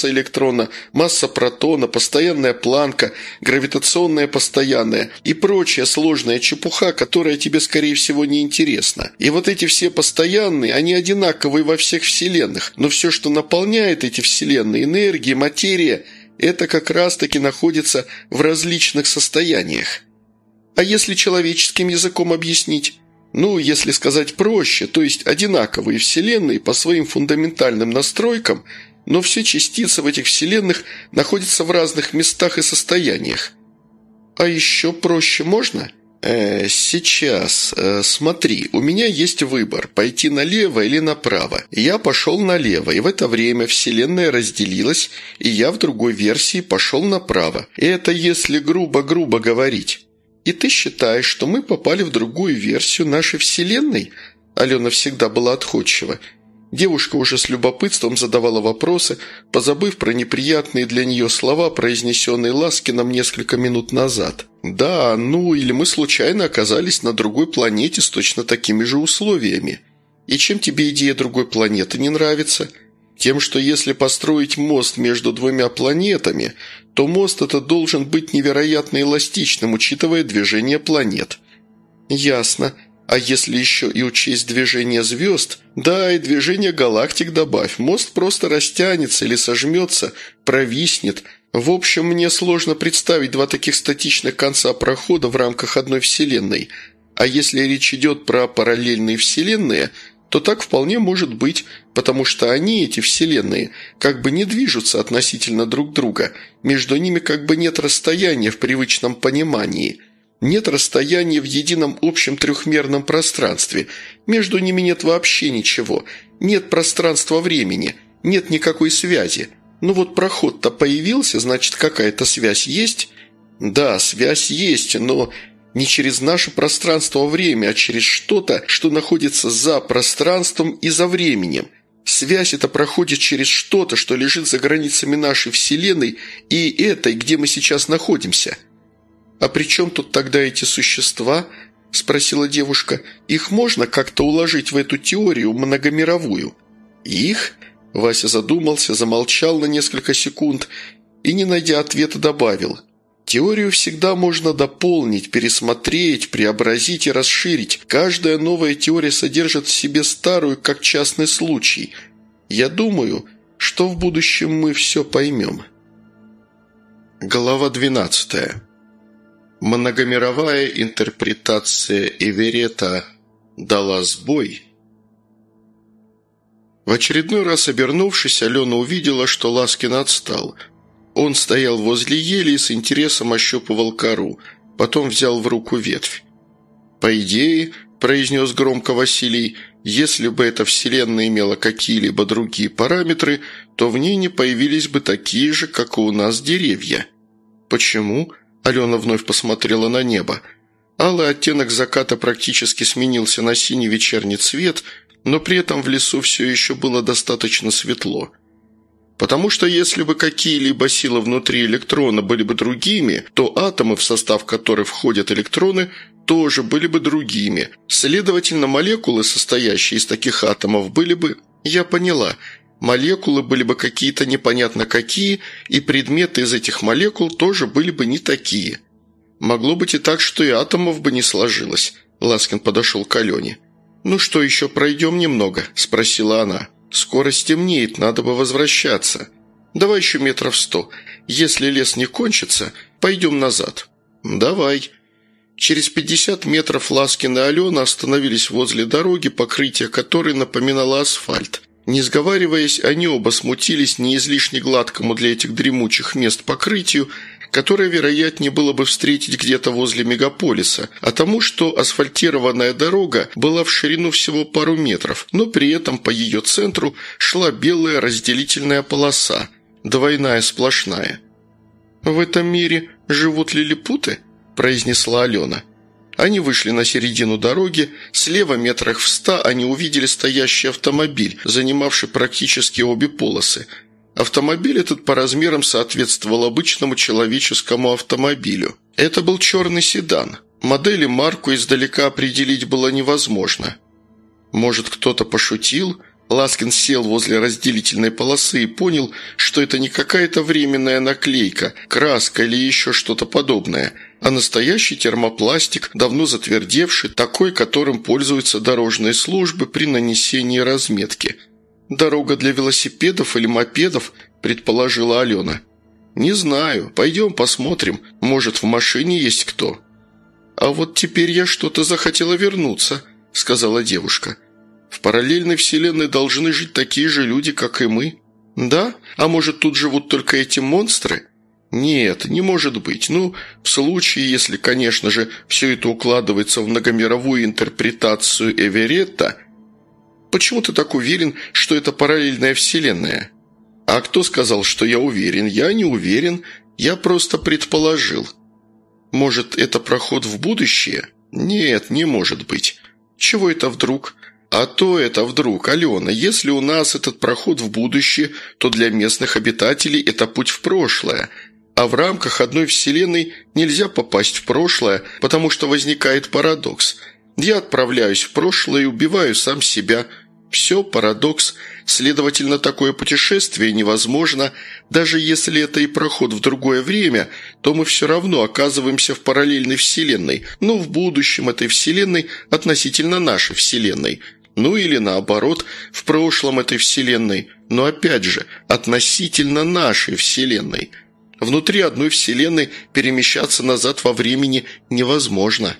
масса протона, постоянная планка, гравитационная постоянная и прочая сложная чепуха, которая тебе, скорее всего, не интересна. И вот эти все постоянные, они одинаковые во всех вселенных, но все, что наполняет эти вселенные – энергия, материя – это как раз-таки находится в различных состояниях. А если человеческим языком объяснить? Ну, если сказать проще, то есть одинаковые вселенные по своим фундаментальным настройкам, но все частицы в этих вселенных находятся в разных местах и состояниях. А еще проще можно? Сейчас. Смотри, у меня есть выбор, пойти налево или направо. Я пошел налево, и в это время вселенная разделилась, и я в другой версии пошел направо. И это если грубо говорить. И ты считаешь, что мы попали в другую версию нашей вселенной? Алена всегда была отходчива. Девушка уже с любопытством задавала вопросы, позабыв про неприятные для нее слова, произнесенные Ласкиным несколько минут назад. «Да, ну или мы случайно оказались на другой планете с точно такими же условиями. И чем тебе идея другой планеты не нравится? Тем, что если построить мост между двумя планетами, то мост этот должен быть невероятно эластичным, учитывая движение планет». «Ясно. А если еще и учесть движение звезд, да, и движение галактик добавь, мост просто растянется или сожмется, провиснет. В общем, мне сложно представить два таких статичных конца прохода в рамках одной вселенной. А если речь идет про параллельные вселенные, то так вполне может быть, потому что они, эти вселенные, как бы не движутся относительно друг друга, между ними как бы нет расстояния в привычном понимании». Нет расстояния в едином общем трехмерном пространстве. Между ними нет вообще ничего. Нет пространства-времени. нет никакой связи. Ну вот проход-то появился, значит, какая-то связь есть? Да, связь есть, но не через наше пространство-время, а через что-то, что находится за пространством и за временем. Связь эта проходит через что-то, что лежит за границами нашей Вселенной и этой, где мы сейчас находимся. «А при чем тут тогда эти существа?» – спросила девушка. «Их можно как-то уложить в эту теорию многомировую?» «Их?» – Вася задумался, замолчал на несколько секунд и, не найдя ответа, добавил. «Теорию всегда можно дополнить, пересмотреть, преобразить и расширить. Каждая новая теория содержит в себе старую, как частный случай. Я думаю, что в будущем мы все поймем». Глава 12. Многомировая интерпретация Эверетта дала сбой. В очередной раз обернувшись, Алена увидела, что Ласкин отстал. Он стоял возле ели и с интересом ощупывал кору, потом взял в руку ветвь. «По идее, – произнес громко Василий, – если бы эта вселенная имела какие-либо другие параметры, то в ней не появились бы такие же, как и у нас деревья». «Почему?» – Алена вновь посмотрела на небо. Алый оттенок заката практически сменился на синий вечерний цвет, но при этом в лесу все еще было достаточно светло. «Потому что если бы какие-либо силы внутри электрона были бы другими, то атомы, в состав которых входят электроны, тоже были бы другими. Следовательно, молекулы, состоящие из таких атомов, были бы...» «Я поняла. Молекулы были бы какие-то непонятно какие, и предметы из этих молекул тоже были бы не такие. Могло быть и так, что и атомов бы не сложилось». Ласкин подошел к Алене. «Ну что, еще пройдем немного?» – спросила она. «Скоро стемнеет, надо бы возвращаться. Давай еще 100 метров. Если лес не кончится, пойдем назад». «Давай». Через 50 метров Ласкин и Алена остановились возле дороги, покрытие которой напоминало асфальт. Не сговариваясь, они оба смутились не излишне гладкому для этих дремучих мест покрытию, которое, вероятнее, было бы встретить где-то возле мегаполиса, а тому, что асфальтированная дорога была в ширину всего пару метров, но при этом по ее центру шла белая разделительная полоса, двойная сплошная. «В этом мире живут лилипуты?» – произнесла Алена. Они вышли на середину дороги, слева метрах в 100 они увидели стоящий автомобиль, занимавший практически обе полосы. Автомобиль этот по размерам соответствовал обычному человеческому автомобилю. Это был черный седан. Модель и марку издалека определить было невозможно. Может, кто-то пошутил? Ласкин сел возле разделительной полосы и понял, что это не какая-то временная наклейка, краска или еще что-то подобное, а настоящий термопластик, давно затвердевший, такой, которым пользуются дорожные службы при нанесении разметки. «Дорога для велосипедов или мопедов?» – предположила Алена. «Не знаю. Пойдем посмотрим. Может, в машине есть кто?» «А вот теперь я что-то захотела вернуться», – сказала девушка. «В параллельной вселенной должны жить такие же люди, как и мы». «Да? А может, тут живут только эти монстры?» «Нет, не может быть. Ну, в случае, если, конечно же, все это укладывается в многомировую интерпретацию Эверетта». «Почему ты так уверен, что это параллельная вселенная?» «А кто сказал, что я уверен? Я не уверен. Я просто предположил». «Может, это проход в будущее?» «Нет, не может быть». «Чего это вдруг?» «А то это вдруг, Алена, если у нас этот проход в будущее, то для местных обитателей это путь в прошлое. А в рамках одной вселенной нельзя попасть в прошлое, потому что возникает парадокс. Я отправляюсь в прошлое и убиваю сам себя. Все парадокс. Следовательно, такое путешествие невозможно. Даже если это и проход в другое время, то мы все равно оказываемся в параллельной вселенной, но в будущем этой вселенной относительно нашей вселенной. Ну или наоборот, в прошлом этой вселенной, но опять же, относительно нашей вселенной. Внутри одной вселенной перемещаться назад во времени невозможно».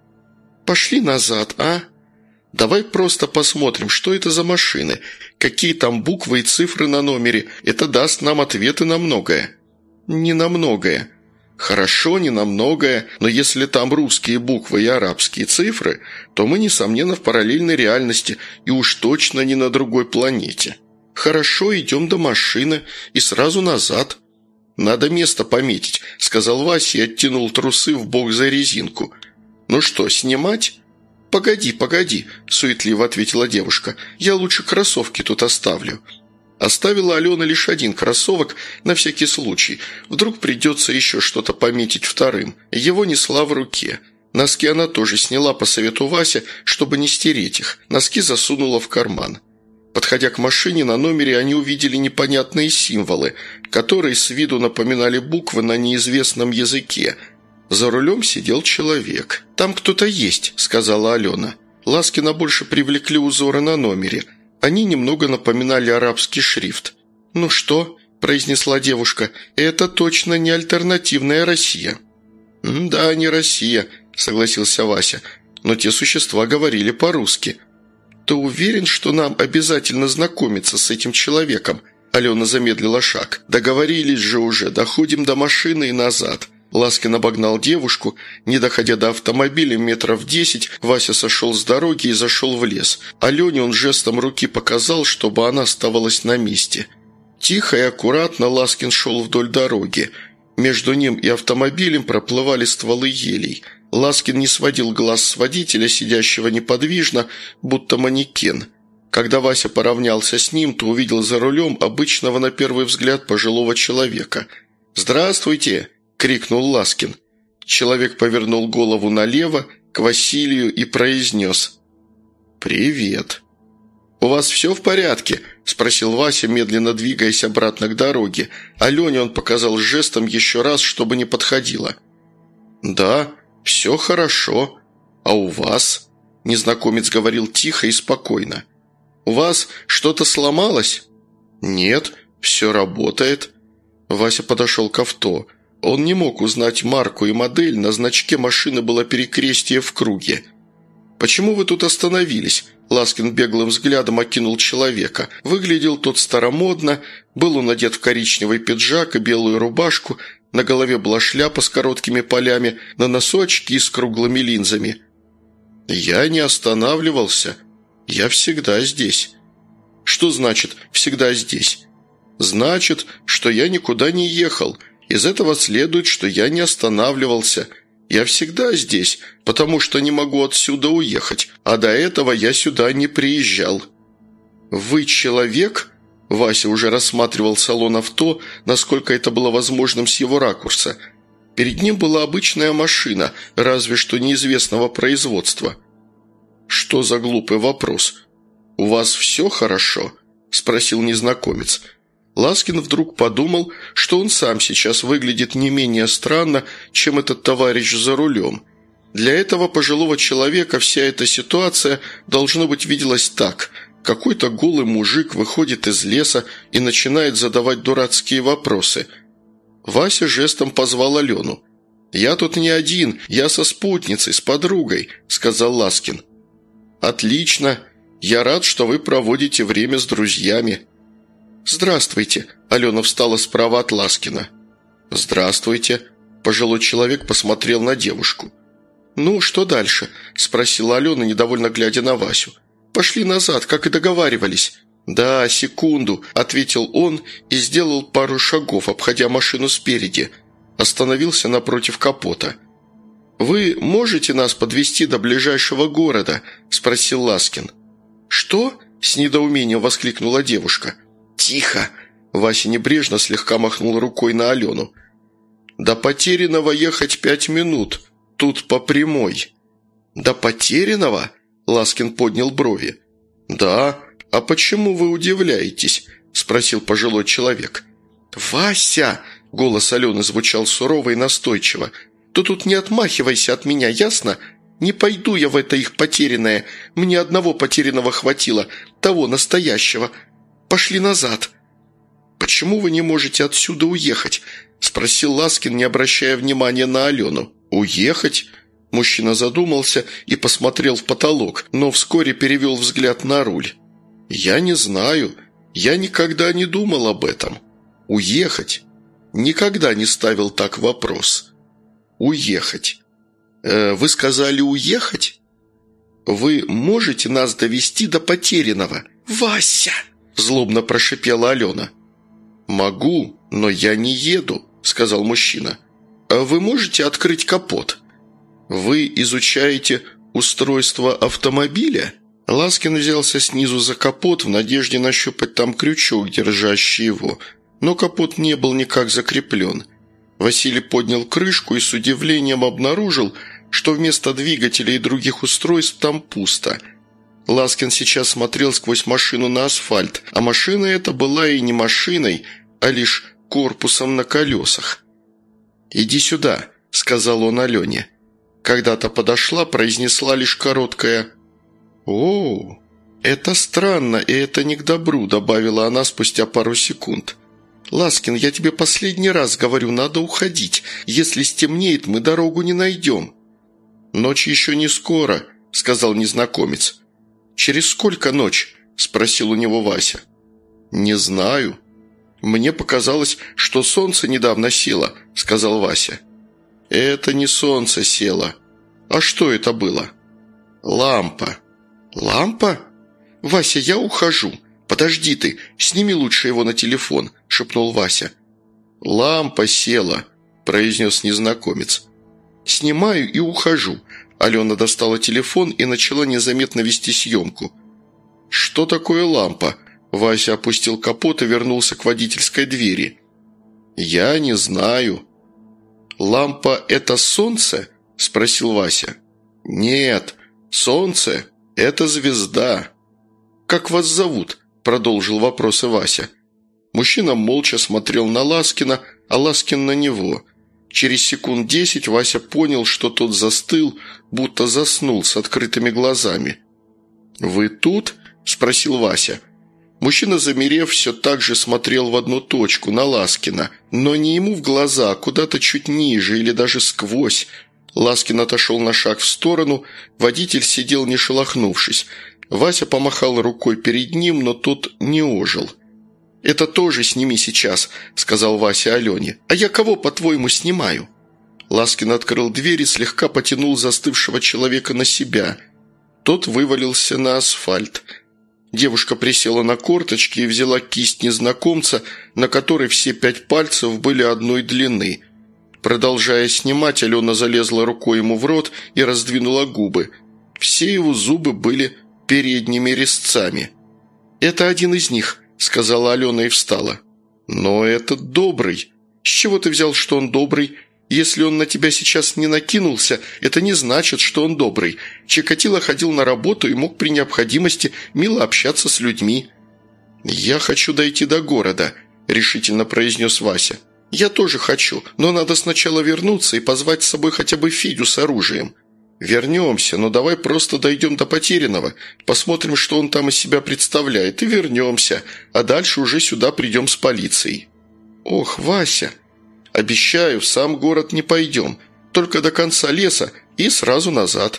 «Пошли назад, а? Давай просто посмотрим, что это за машины, какие там буквы и цифры на номере. Это даст нам ответы на многое». «Не на многое». «Хорошо, не на многое, но если там русские буквы и арабские цифры, то мы, несомненно, в параллельной реальности и уж точно не на другой планете». «Хорошо, идем до машины и сразу назад». «Надо место пометить», – сказал Вася и оттянул трусы в бок за резинку. «Ну что, снимать?» «Погоди», – суетливо ответила девушка. «Я лучше кроссовки тут оставлю». Оставила Алена лишь один кроссовок на всякий случай. Вдруг придется еще что-то пометить вторым. Его несла в руке. Носки она тоже сняла по совету Васи, чтобы не стереть их. Носки засунула в карман. Подходя к машине, на номере они увидели непонятные символы, которые с виду напоминали буквы на неизвестном языке. За рулем сидел человек. «Там кто-то есть», – сказала Алена. Ласкина больше привлекли узоры на номере. Они немного напоминали арабский шрифт. «Ну что?» – произнесла девушка. «Это точно не альтернативная Россия». «Да, не Россия», – согласился Вася. «Но те существа говорили по-русски». «Ты уверен, что нам обязательно знакомиться с этим человеком?» Алена замедлила шаг. «Договорились же уже, доходим до машины и назад». Ласкин обогнал девушку. Не доходя до автомобиля метров 10, Вася сошел с дороги и зашел в лес. Алене он жестом руки показал, чтобы она оставалась на месте. Тихо и аккуратно Ласкин шел вдоль дороги. Между ним и автомобилем проплывали стволы елей. Ласкин не сводил глаз с водителя, сидящего неподвижно, будто манекен. Когда Вася поравнялся с ним, то увидел за рулем обычного на первый взгляд пожилого человека. «Здравствуйте!» – крикнул Ласкин. Человек повернул голову налево, к Василию, и произнес: «Привет». «У вас все в порядке?» – спросил Вася, медленно двигаясь обратно к дороге. Алене он показал жестом еще раз, чтобы не подходила. «Да, все хорошо. А у вас?» – незнакомец говорил тихо и спокойно. «У вас что-то сломалось?» «Нет, все работает». Вася подошел к авто. Он не мог узнать марку и модель, на значке машины было перекрестие в круге. «Почему вы тут остановились?» Ласкин беглым взглядом окинул человека. Выглядел тот старомодно, был он одет в коричневый пиджак и белую рубашку, на голове была шляпа с короткими полями, на носу очки с круглыми линзами. «Я не останавливался. Я всегда здесь». «Что значит «всегда здесь»?» «Значит, что я никуда не ехал. Из этого следует, что я не останавливался. Я всегда здесь, потому что не могу отсюда уехать, а до этого я сюда не приезжал». «Вы человек?» Вася уже рассматривал салон авто, насколько это было возможным с его ракурса. Перед ним была обычная машина, разве что неизвестного производства. «Что за глупый вопрос? У вас все хорошо?» – спросил незнакомец. Ласкин вдруг подумал, что он сам сейчас выглядит не менее странно, чем этот товарищ за рулем. Для этого пожилого человека вся эта ситуация, должно быть, виделась так. Какой-то голый мужик выходит из леса и начинает задавать дурацкие вопросы. Вася жестом позвал Алену. «Я тут не один, я со спутницей, с подругой», – сказал Ласкин. «Отлично. Я рад, что вы проводите время с друзьями». «Здравствуйте», – Алена встала справа от Ласкина. «Здравствуйте», – пожилой человек посмотрел на девушку. «Ну, что дальше?» – спросила Алена, недовольно глядя на Васю. «Пошли назад, как и договаривались». «Да, секунду», – ответил он и сделал пару шагов, обходя машину спереди. Остановился напротив капота. «Вы можете нас подвезти до ближайшего города?» – спросил Ласкин. «Что?» – с недоумением воскликнула девушка. «Тихо!» – Вася небрежно слегка махнул рукой на Алену. «До Потерянного ехать 5 минут. Тут по прямой». «До Потерянного?» – Ласкин поднял брови. «Да. А почему вы удивляетесь?» – спросил пожилой человек. «Вася!» – голос Алены звучал сурово и настойчиво. «Ты тут не отмахивайся от меня, ясно? Не пойду я в это их Потерянное. Мне одного Потерянного хватило, того настоящего. Пошли назад». «Почему вы не можете отсюда уехать?» – спросил Ласкин, не обращая внимания на Алену. «Уехать?» Мужчина задумался и посмотрел в потолок, но вскоре перевел взгляд на руль. «Я не знаю. Я никогда не думал об этом. Уехать? Никогда не ставил так вопрос. Уехать. Вы сказали уехать? Вы можете нас довести до Потерянного?» «Вася!» – злобно прошипела Алена. «Могу, но я не еду», – сказал мужчина. «А вы можете открыть капот?» «Вы изучаете устройство автомобиля?» Ласкин взялся снизу за капот в надежде нащупать там крючок, держащий его, но капот не был никак закреплен. Василий поднял крышку и с удивлением обнаружил, что вместо двигателя и других устройств там пусто. Ласкин сейчас смотрел сквозь машину на асфальт, а машина эта была и не машиной, а лишь корпусом на колесах. «Иди сюда», – сказал он Алене. Когда-то подошла, произнесла лишь короткое «О, это странно, и это не к добру», – добавила она спустя пару секунд. «Ласкин, я тебе последний раз говорю, надо уходить. Если стемнеет, мы дорогу не найдем». «Ночь еще не скоро», – сказал незнакомец. «Через сколько ночь?» – спросил у него Вася. «Не знаю». «Мне показалось, что солнце недавно село», – сказал Вася. «Это не солнце село. А что это было?» «Лампа». «Лампа? Вася, я ухожу. Подожди ты, сними лучше его на телефон», – шепнул Вася. «Лампа села», – произнес незнакомец. «Снимаю и ухожу». Алена достала телефон и начала незаметно вести съемку. «Что такое лампа?» Вася опустил капот и вернулся к водительской двери. «Я не знаю». «Лампа – это солнце?» – спросил Вася. «Нет, солнце – это звезда». «Как вас зовут?» – продолжил вопросы Вася. Мужчина молча смотрел на Ласкина, а Ласкин на него. Через секунд 10 Вася понял, что тот застыл, будто заснул с открытыми глазами. «Вы тут?» – спросил Вася. Мужчина, замерев, все так же смотрел в одну точку, на Ласкина, но не ему в глаза, а куда-то чуть ниже или даже сквозь. Ласкин отошел на шаг в сторону, водитель сидел не шелохнувшись. Вася помахал рукой перед ним, но тот не ожил. «Это тоже сними сейчас», – сказал Вася Алене. «А я кого, по-твоему, снимаю?» Ласкин открыл дверь и слегка потянул застывшего человека на себя. Тот вывалился на асфальт. Девушка присела на корточки и взяла кисть незнакомца, на которой все 5 пальцев были одной длины. Продолжая снимать, Алена залезла рукой ему в рот и раздвинула губы. Все его зубы были передними резцами. «Это один из них», – сказала Алена и встала. «Но этот добрый. С чего ты взял, что он добрый? Если он на тебя сейчас не накинулся, это не значит, что он добрый. Чикатило ходил на работу и мог при необходимости мило общаться с людьми». «Я хочу дойти до города», – решительно произнес Вася. «Я тоже хочу, но надо сначала вернуться и позвать с собой хотя бы Федю с оружием». «Вернемся, но давай просто дойдем до Потерянного, посмотрим, что он там из себя представляет, и вернемся, а дальше уже сюда придем с полицией». «Ох, Вася!» «Обещаю, в сам город не пойдем, только до конца леса и сразу назад».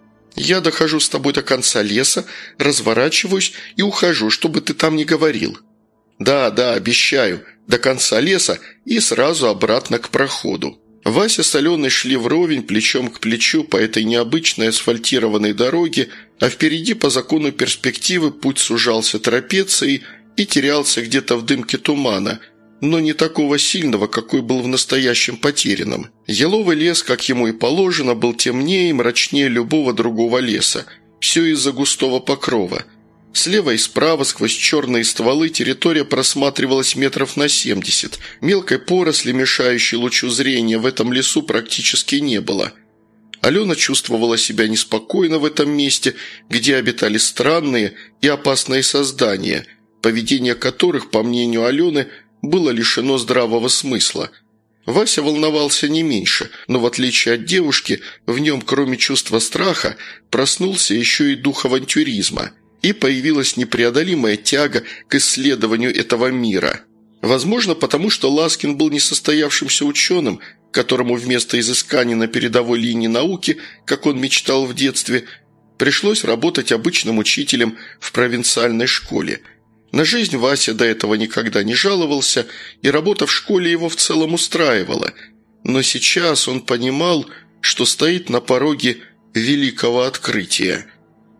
«Я дохожу с тобой до конца леса, разворачиваюсь и ухожу, чтобы ты там не говорил». «Да, обещаю, до конца леса и сразу обратно к проходу». Вася с Аленой шли вровень, плечом к плечу по этой необычной асфальтированной дороге, а впереди по закону перспективы путь сужался трапецией и терялся где-то в дымке тумана, но не такого сильного, какой был в настоящем Потерянном. Еловый лес, как ему и положено, был темнее и мрачнее любого другого леса, все из-за густого покрова. Слева и справа сквозь черные стволы территория просматривалась метров на 70. Мелкой поросли, мешающей лучу зрения, в этом лесу практически не было. Алена чувствовала себя неспокойно в этом месте, где обитали странные и опасные создания, поведение которых, по мнению Алены, было лишено здравого смысла. Вася волновался не меньше, но в отличие от девушки, в нем, кроме чувства страха, проснулся еще и дух авантюризма. И появилась непреодолимая тяга к исследованию этого мира. Возможно, потому что Ласкин был несостоявшимся ученым, которому вместо изысканий на передовой линии науки, как он мечтал в детстве, пришлось работать обычным учителем в провинциальной школе. На жизнь Вася до этого никогда не жаловался, и работа в школе его в целом устраивала. Но сейчас он понимал, что стоит на пороге великого открытия.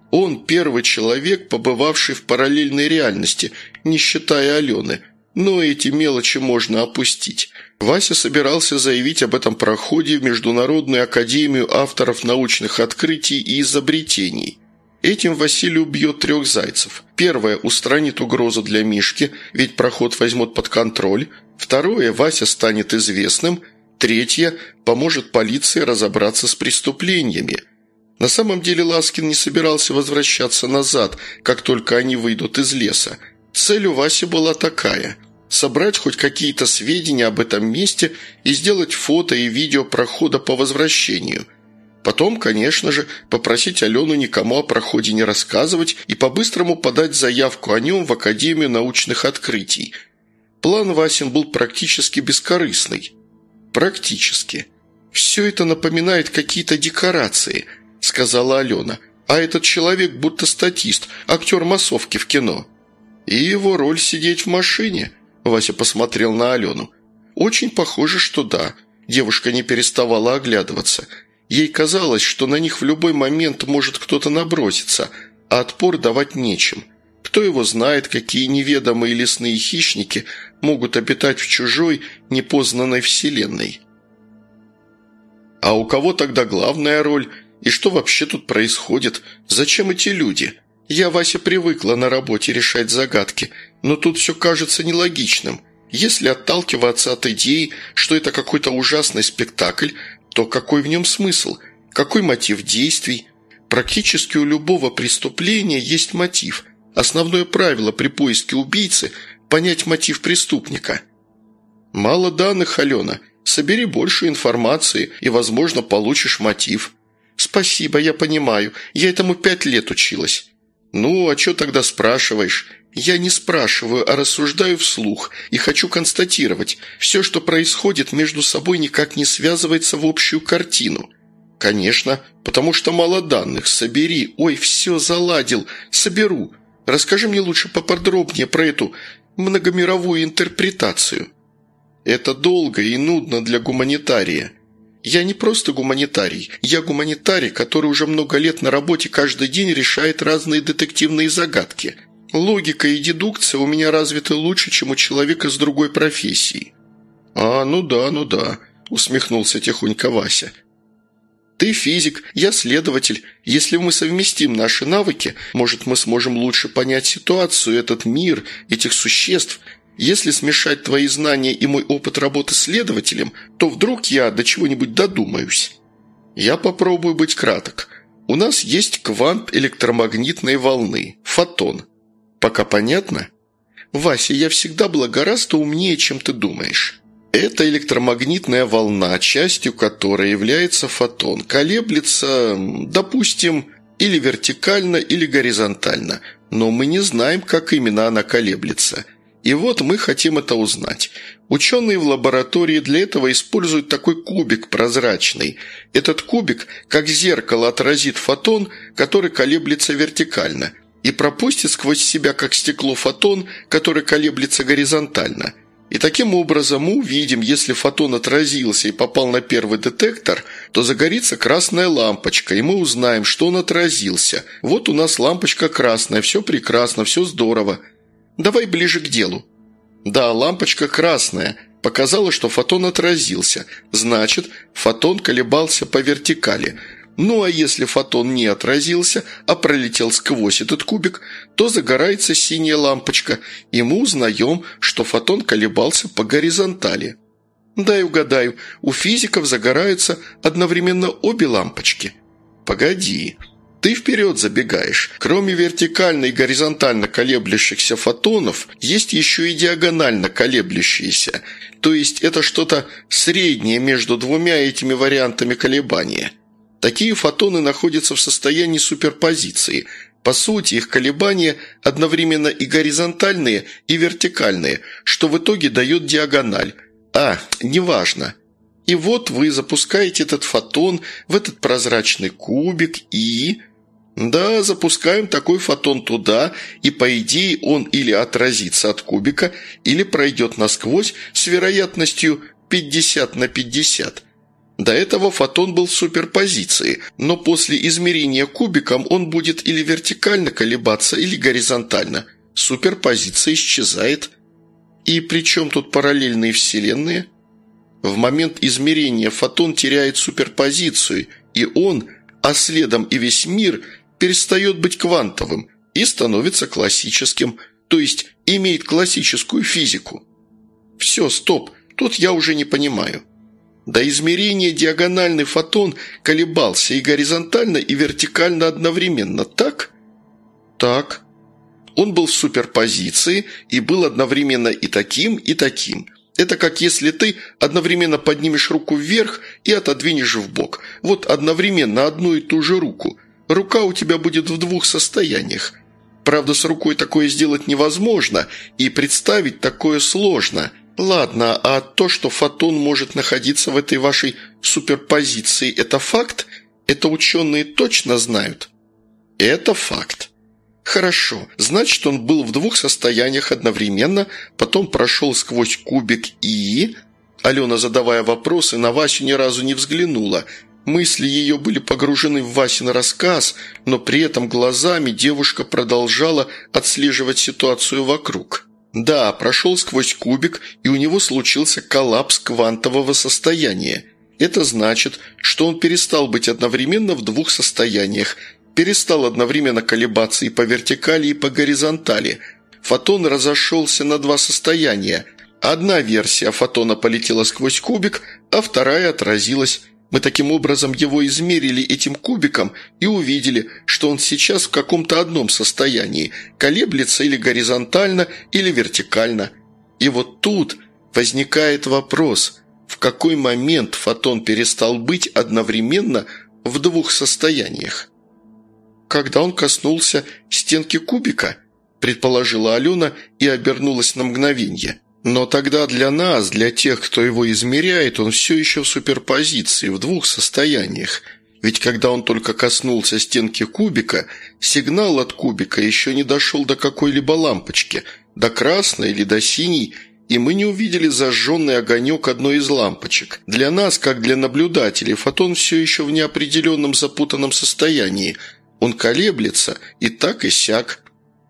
Он первый человек, побывавший в параллельной реальности, не считая Алены. Но эти мелочи можно опустить. Вася собирался заявить об этом проходе в Международную академию авторов научных открытий и изобретений. Этим Василий убьет 3 зайцев. Первое – устранит угрозу для Мишки, ведь проход возьмут под контроль. Второе – Вася станет известным. Третье – поможет полиции разобраться с преступлениями. На самом деле Ласкин не собирался возвращаться назад, как только они выйдут из леса. Цель у Васи была такая – собрать хоть какие-то сведения об этом месте и сделать фото и видео прохода по возвращению. Потом, конечно же, попросить Алену никому о проходе не рассказывать и по-быстрому подать заявку о нем в Академию научных открытий. План Васин был практически бескорыстный. Практически. «Все это напоминает какие-то декорации», – сказала Алена. «А этот человек будто статист, актер массовки в кино». «И его роль сидеть в машине?» – Вася посмотрел на Алену. «Очень похоже, что да». Девушка не переставала оглядываться. Ей казалось, что на них в любой момент может кто-то наброситься, а отпор давать нечем. Кто его знает, какие неведомые лесные хищники могут обитать в чужой, непознанной вселенной. А у кого тогда главная роль? И что вообще тут происходит? Зачем эти люди? Я, Вася, привыкла на работе решать загадки, но тут все кажется нелогичным. Если отталкиваться от идеи, что это какой-то ужасный спектакль, то какой в нем смысл? Какой мотив действий? Практически у любого преступления есть мотив. Основное правило при поиске убийцы – понять мотив преступника. Мало данных, Алена. Собери больше информации и, возможно, получишь мотив. Спасибо, я понимаю. Я этому 5 лет училась. Ну, а что тогда спрашиваешь? Я не спрашиваю, а рассуждаю вслух и хочу констатировать. Все, что происходит, между собой никак не связывается в общую картину. Конечно, потому что мало данных. Собери. Ой, все, заладил. Соберу. Расскажи мне лучше поподробнее про эту многомировую интерпретацию. Это долго и нудно для гуманитария. Я не просто гуманитарий. Я гуманитарий, который уже много лет на работе каждый день решает разные детективные загадки. Логика и дедукция у меня развиты лучше, чем у человека с другой профессией». Ну да», – усмехнулся тихонько Вася. «Ты физик, я следователь. Если мы совместим наши навыки, может, мы сможем лучше понять ситуацию, этот мир, этих существ. Если смешать твои знания и мой опыт работы следователем, то вдруг я до чего-нибудь додумаюсь. Я попробую быть краток. У нас есть квант электромагнитной волны, фотон. Пока понятно? Вася, я всегда была гораздо умнее, чем ты думаешь. Это электромагнитная волна, частью которой является фотон, колеблется, допустим, или вертикально, или горизонтально, но мы не знаем, как именно она колеблется. И вот мы хотим это узнать. Ученые в лаборатории для этого используют такой кубик прозрачный. Этот кубик, как зеркало, отразит фотон, который колеблется вертикально, и пропустит сквозь себя, как стекло, фотон, который колеблется горизонтально. И таким образом мы увидим, если фотон отразился и попал на первый детектор, то загорится красная лампочка, и мы узнаем, что он отразился. Вот у нас лампочка красная, все прекрасно, все здорово. Давай ближе к делу. Да, лампочка красная. Показала, что фотон отразился. Значит, фотон колебался по вертикали. Ну а если фотон не отразился, а пролетел сквозь этот кубик, то загорается синяя лампочка, и мы узнаем, что фотон колебался по горизонтали. Дай угадаю, у физиков загораются одновременно обе лампочки. Погоди. Ты вперед забегаешь. Кроме вертикально и горизонтально колеблющихся фотонов, есть еще и диагонально колеблющиеся. То есть это что-то среднее между двумя этими вариантами колебания. Такие фотоны находятся в состоянии суперпозиции. По сути, их колебания одновременно и горизонтальные, и вертикальные, что в итоге дает диагональ. Неважно. И вот вы запускаете этот фотон в этот прозрачный кубик и... Да, запускаем такой фотон туда, и по идее он или отразится от кубика, или пройдет насквозь с вероятностью 50 на 50. До этого фотон был в суперпозиции, но после измерения кубиком он будет или вертикально колебаться, или горизонтально. Суперпозиция исчезает. И при чем тут параллельные вселенные? В момент измерения фотон теряет суперпозицию, и он, а следом и весь мир, перестает быть квантовым и становится классическим, то есть имеет классическую физику. Все, стоп, тут я уже не понимаю. До измерения диагональный фотон колебался и горизонтально, и вертикально одновременно, так? Так. Он был в суперпозиции и был одновременно и таким, и таким. Это как если ты одновременно поднимешь руку вверх и отодвинешь вбок. Вот одновременно одну и ту же руку. Рука у тебя будет в двух состояниях. Правда, с рукой такое сделать невозможно, и представить такое сложно. Ладно, а то, что фотон может находиться в этой вашей суперпозиции, это факт? Это ученые точно знают? Это факт. Хорошо, значит, он был в двух состояниях одновременно, потом прошел сквозь кубик и... Алена, задавая вопросы, на Васю ни разу не взглянула. Мысли ее были погружены в Васин рассказ, но при этом глазами девушка продолжала отслеживать ситуацию вокруг. Да, прошел сквозь кубик, и у него случился коллапс квантового состояния. Это значит, что он перестал быть одновременно в двух состояниях, перестал одновременно колебаться и по вертикали, и по горизонтали. Фотон разошелся на два состояния. Одна версия фотона полетела сквозь кубик, а вторая отразилась. Мы таким образом его измерили этим кубиком и увидели, что он сейчас в каком-то одном состоянии, колеблется или горизонтально, или вертикально. И вот тут возникает вопрос, в какой момент фотон перестал быть одновременно в двух состояниях? Когда он коснулся стенки кубика, предположила Алена и обернулась на мгновенье. Но тогда для нас, для тех, кто его измеряет, он все еще в суперпозиции, в двух состояниях. Ведь когда он только коснулся стенки кубика, сигнал от кубика еще не дошел до какой-либо лампочки, до красной или до синей, и мы не увидели зажженный огонек одной из лампочек. Для нас, как для наблюдателей, фотон все еще в неопределенном запутанном состоянии. Он колеблется и так, и сяк.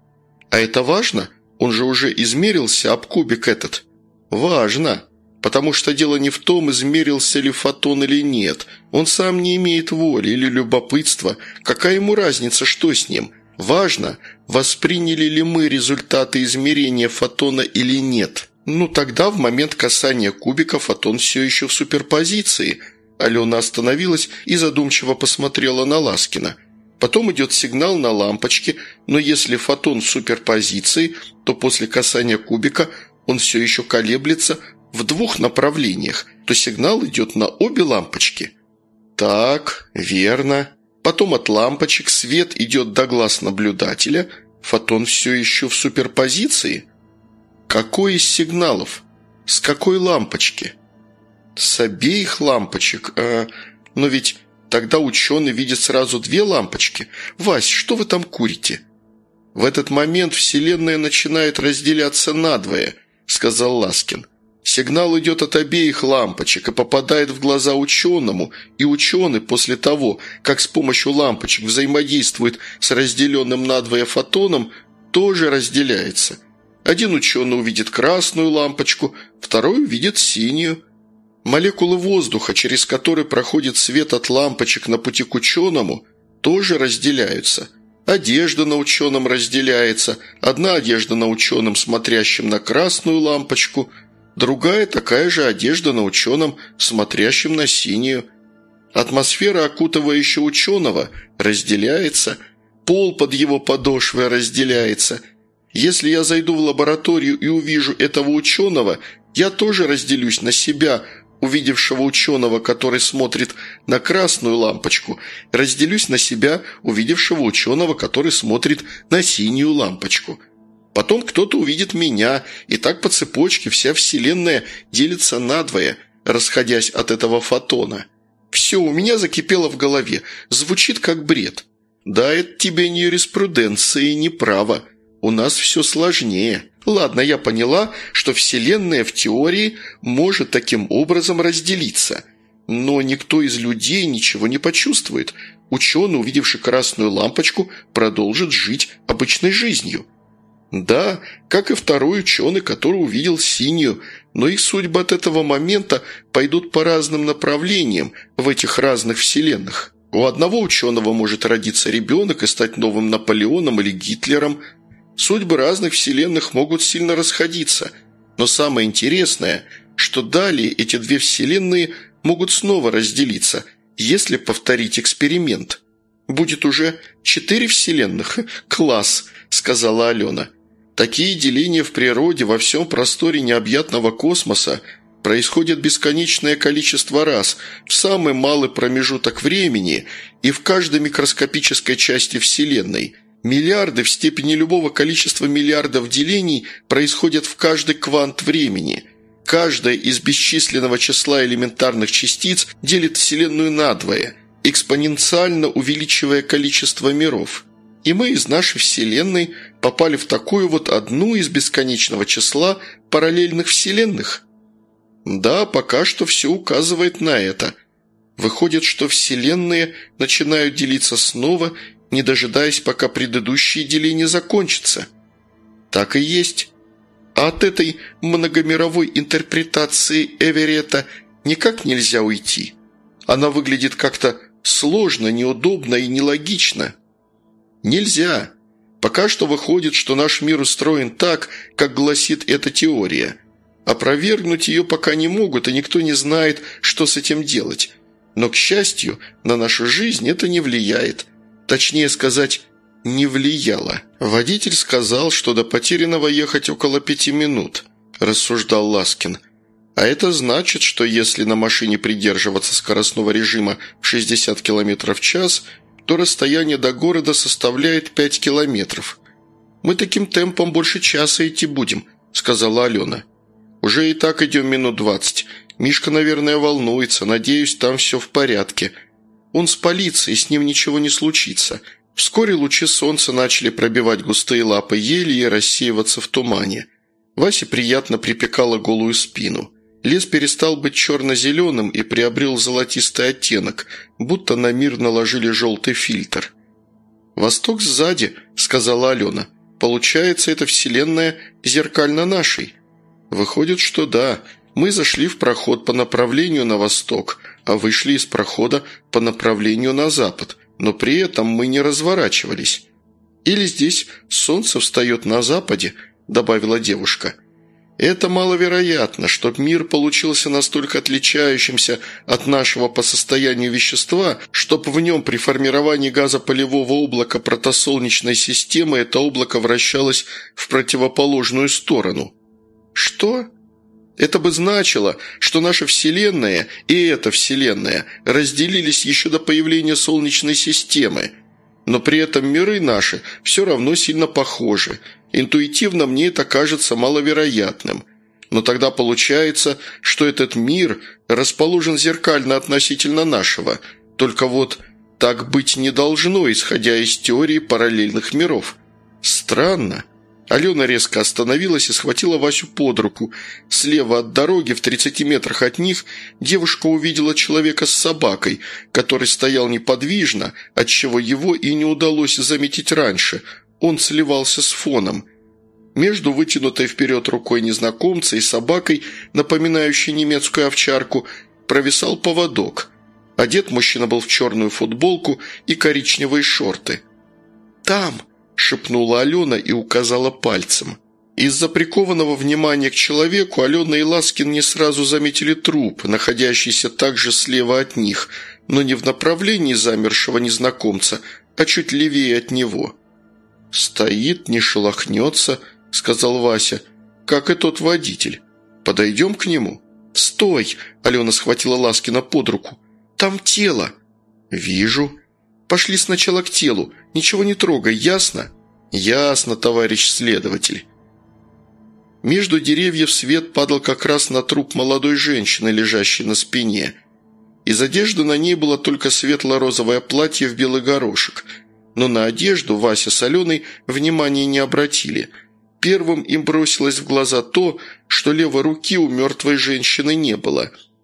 А это важно? Он же уже измерился об кубик этот. Важно. Потому что дело не в том, измерился ли фотон или нет. Он сам не имеет воли или любопытства. Какая ему разница, что с ним? Важно, восприняли ли мы результаты измерения фотона или нет. Ну тогда в момент касания кубика фотон все еще в суперпозиции. Алена остановилась и задумчиво посмотрела на Ласкина. Потом идет сигнал на лампочке, но если фотон в суперпозиции, то после касания кубика он все еще колеблется в двух направлениях, то сигнал идет на обе лампочки. Так, верно. Потом от лампочек свет идет до глаз наблюдателя, фотон все еще в суперпозиции. Какой из сигналов? С какой лампочки? С обеих лампочек, но ведь... Тогда ученый видит сразу две лампочки. «Вась, что вы там курите?» «В этот момент Вселенная начинает разделяться надвое», – сказал Ласкин. «Сигнал идет от обеих лампочек и попадает в глаза ученому, и ученый после того, как с помощью лампочек взаимодействует с разделенным надвое фотоном, тоже разделяется. Один ученый увидит красную лампочку, второй увидит синюю. Молекулы воздуха, через которые проходит свет от лампочек на пути к ученому, тоже разделяются. Одежда на ученом разделяется. Одна одежда на ученом, смотрящем на красную лампочку, другая такая же одежда на ученом, смотрящем на синюю. Атмосфера, окутывающая ученого, разделяется. Пол под его подошвой разделяется. Если я зайду в лабораторию и увижу этого ученого, я тоже разделюсь на себя, увидевшего ученого, который смотрит на красную лампочку, разделюсь на себя, увидевшего ученого, который смотрит на синюю лампочку. Потом кто-то увидит меня, и так по цепочке вся Вселенная делится надвое, расходясь от этого фотона. Все, у меня закипело в голове, звучит как бред. Да, это тебе не юриспруденция и не право. У нас все сложнее. Ладно, я поняла, что Вселенная в теории может таким образом разделиться. Но никто из людей ничего не почувствует. Ученый, увидевший красную лампочку, продолжит жить обычной жизнью. Да, как и второй ученый, который увидел синюю, но их судьбы от этого момента пойдут по разным направлениям в этих разных вселенных. У одного ученого может родиться ребенок и стать новым Наполеоном или Гитлером. Судьбы разных вселенных могут сильно расходиться. Но самое интересное, что далее эти две вселенные могут снова разделиться, если повторить эксперимент. «Будет уже 4 вселенных? Класс!» – сказала Алена. «Такие деления в природе во всем просторе необъятного космоса происходят бесконечное количество раз, в самый малый промежуток времени и в каждой микроскопической части Вселенной. Миллиарды в степени любого количества миллиардов делений происходят в каждый квант времени. Каждая из бесчисленного числа элементарных частиц делит Вселенную надвое, экспоненциально увеличивая количество миров. И мы из нашей Вселенной попали в такую вот одну из бесконечного числа параллельных вселенных». «Да, пока что все указывает на это. Выходит, что вселенные начинают делиться снова, не дожидаясь, пока предыдущие деления закончатся». «Так и есть. А от этой многомировой интерпретации Эверетта никак нельзя уйти. Она выглядит как-то сложно, неудобно и нелогично». «Нельзя. Пока что выходит, что наш мир устроен так, как гласит эта теория. Опровергнуть ее пока не могут, и никто не знает, что с этим делать. Но, к счастью, на нашу жизнь это не влияет. Точнее сказать, не влияло. Водитель сказал, что до потерянного ехать около 5 минут», – рассуждал Ласкин. «А это значит, что если на машине придерживаться скоростного режима в 60 км в час, то расстояние до города составляет 5 километров. Мы таким темпом больше часа идти будем», – сказала Алена. «Уже и так идем минут 20. Мишка, наверное, волнуется. Надеюсь, там все в порядке. Он с полицией, с ним ничего не случится». Вскоре лучи солнца начали пробивать густые лапы ели и рассеиваться в тумане. Васе приятно припекало голую спину. Лес перестал быть черно-зеленым и приобрел золотистый оттенок, будто на мир наложили желтый фильтр. «Восток сзади», – сказала Алена. «Получается, эта вселенная зеркально нашей». «Выходит, что да. Мы зашли в проход по направлению на восток, а вышли из прохода по направлению на запад, но при этом мы не разворачивались. Или здесь солнце встает на западе», – добавила девушка. «Это маловероятно, чтоб мир получился настолько отличающимся от нашего по состоянию вещества, чтоб в нем при формировании газопылевого облака протосолнечной системы это облако вращалось в противоположную сторону». «Что?» «Это бы значило, что наша Вселенная и эта Вселенная разделились еще до появления Солнечной системы. Но при этом миры наши все равно сильно похожи. Интуитивно мне это кажется маловероятным. Но тогда получается, что этот мир расположен зеркально относительно нашего. Только вот так быть не должно, исходя из теории параллельных миров. Странно». Алена резко остановилась и схватила Васю под руку. Слева от дороги, в 30 метрах от них, девушка увидела человека с собакой, который стоял неподвижно, отчего его и не удалось заметить раньше. Он сливался с фоном. Между вытянутой вперед рукой незнакомца и собакой, напоминающей немецкую овчарку, провисал поводок. Одет мужчина был в черную футболку и коричневые шорты. «Там!» – шепнула Алена и указала пальцем. Из-за прикованного внимания к человеку Алена и Ласкин не сразу заметили труп, находящийся также слева от них, но не в направлении замершего незнакомца, а чуть левее от него. «Стоит, не шелохнется», – сказал Вася, – «как и тот водитель. Подойдем к нему?» «Стой!» – Алена схватила Ласкина под руку. «Там тело!» «Вижу». «Пошли сначала к телу. Ничего не трогай, ясно?» «Ясно, товарищ следователь». Между деревьев свет падал как раз на труп молодой женщины, лежащей на спине. Из одежды на ней было только светло-розовое платье в белый горошек, но на одежду Вася с Аленой внимания не обратили. Первым им бросилось в глаза то, что левой руки у мертвой женщины не было.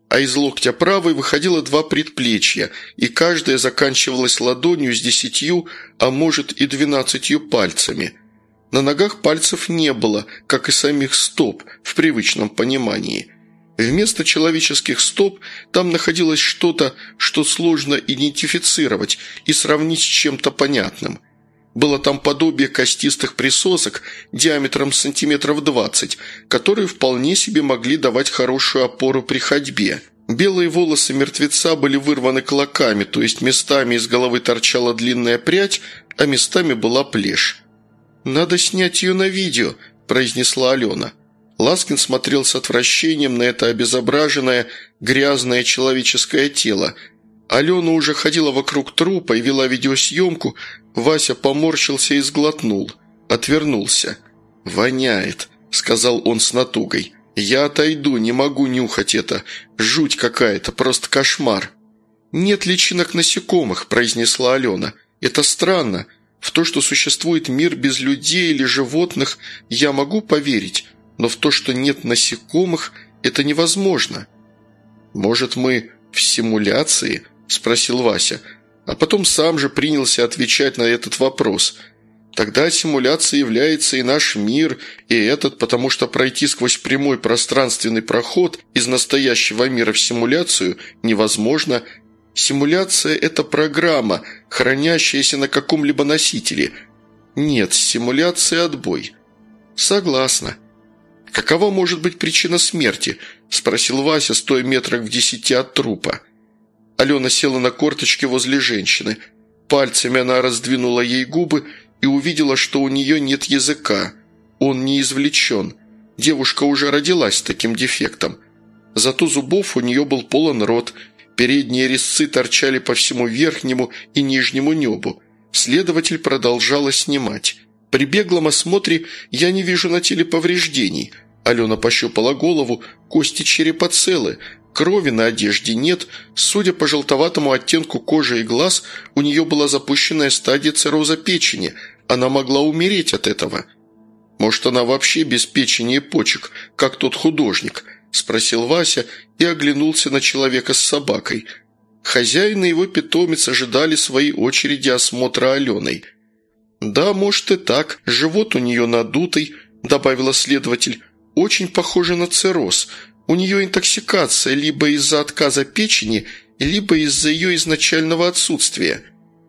а из локтя правой выходило 2 предплечья, и каждая заканчивалась ладонью с 10, а может и 12 пальцами. На ногах пальцев не было, как и самих стоп в привычном понимании. Вместо человеческих стоп там находилось что-то, что сложно идентифицировать и сравнить с чем-то понятным. Было там подобие костистых присосок диаметром сантиметров 20, которые вполне себе могли давать хорошую опору при ходьбе. Белые волосы мертвеца были вырваны клоками, то есть местами из головы торчала длинная прядь, а местами была плешь. «Надо снять ее на видео», – произнесла Алена. Ласкин смотрел с отвращением на это обезображенное, грязное человеческое тело. Алена уже ходила вокруг трупа и вела видеосъемку. Вася поморщился и сглотнул. Отвернулся. «Воняет», – сказал он с натугой. «Я отойду, не могу нюхать это. Жуть какая-то, просто кошмар». «Нет личинок насекомых», – произнесла Алена. «Это странно. В то, что существует мир без людей или животных, я могу поверить, но в то, что нет насекомых, это невозможно». «Может, мы в симуляции?» – спросил Вася, а потом сам же принялся отвечать на этот вопрос. «Тогда симуляцией является и наш мир, и этот, потому что пройти сквозь прямой пространственный проход из настоящего мира в симуляцию невозможно. Симуляция – это программа, хранящаяся на каком-либо носителе. Нет, симуляция – отбой». «Согласна». «Какова может быть причина смерти?» – спросил Вася, стоя метрах в 10 от трупа. Алена села на корточки возле женщины. Пальцами она раздвинула ей губы и увидела, что у нее нет языка. Он не извлечен. Девушка уже родилась с таким дефектом. Зато зубов у нее был полон рот. Передние резцы торчали по всему верхнему и нижнему небу. Следователь продолжала снимать. «При беглом осмотре я не вижу на теле повреждений». Алена пощупала голову, кости черепа целы, крови на одежде нет, судя по желтоватому оттенку кожи и глаз, у нее была запущенная стадия цирроза печени, она могла умереть от этого. «Может, она вообще без печени и почек, как тот художник?» – спросил Вася и оглянулся на человека с собакой. Хозяин и его питомец ожидали своей очереди осмотра Аленой. «Да, может и так, живот у нее надутый», – добавила следователь. «Очень похоже на цирроз. У нее интоксикация либо из-за отказа печени, либо из-за ее изначального отсутствия».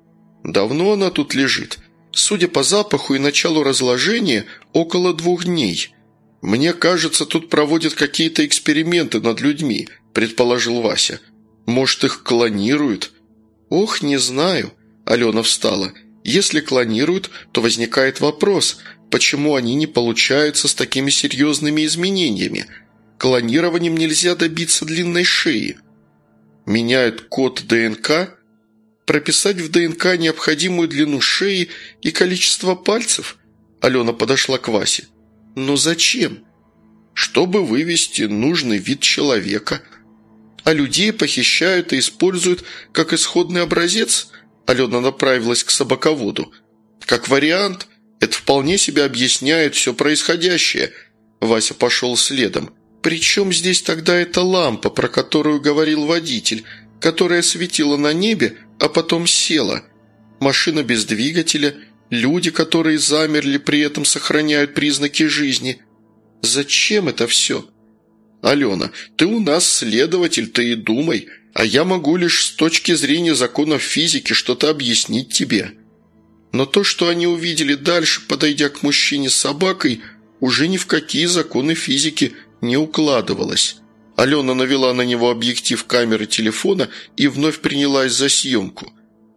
«Давно она тут лежит? Судя по запаху и началу разложения, около 2 дней. Мне кажется, тут проводят какие-то эксперименты над людьми», – предположил Вася. «Может, их клонируют?» «Ох, не знаю», – Алена встала. «Если клонируют, то возникает вопрос – почему они не получаются с такими серьезными изменениями? Клонированием нельзя добиться длинной шеи. Меняют код ДНК? Прописать в ДНК необходимую длину шеи и количество пальцев?» Алена подошла к Васе. «Но зачем?» «Чтобы вывести нужный вид человека». «А людей похищают и используют как исходный образец?» Алена направилась к собаководу. «Как вариант, это вполне себе объясняет все происходящее». Вася пошел следом. «При чем здесь тогда эта лампа, про которую говорил водитель, которая светила на небе, а потом села? Машина без двигателя, люди, которые замерли, при этом сохраняют признаки жизни. Зачем это все?» «Алена, ты у нас следователь, ты и думай, а я могу лишь с точки зрения законов физики что-то объяснить тебе». Но то, что они увидели дальше, подойдя к мужчине с собакой, уже ни в какие законы физики не укладывалось. Алена навела на него объектив камеры телефона и вновь принялась за съемку.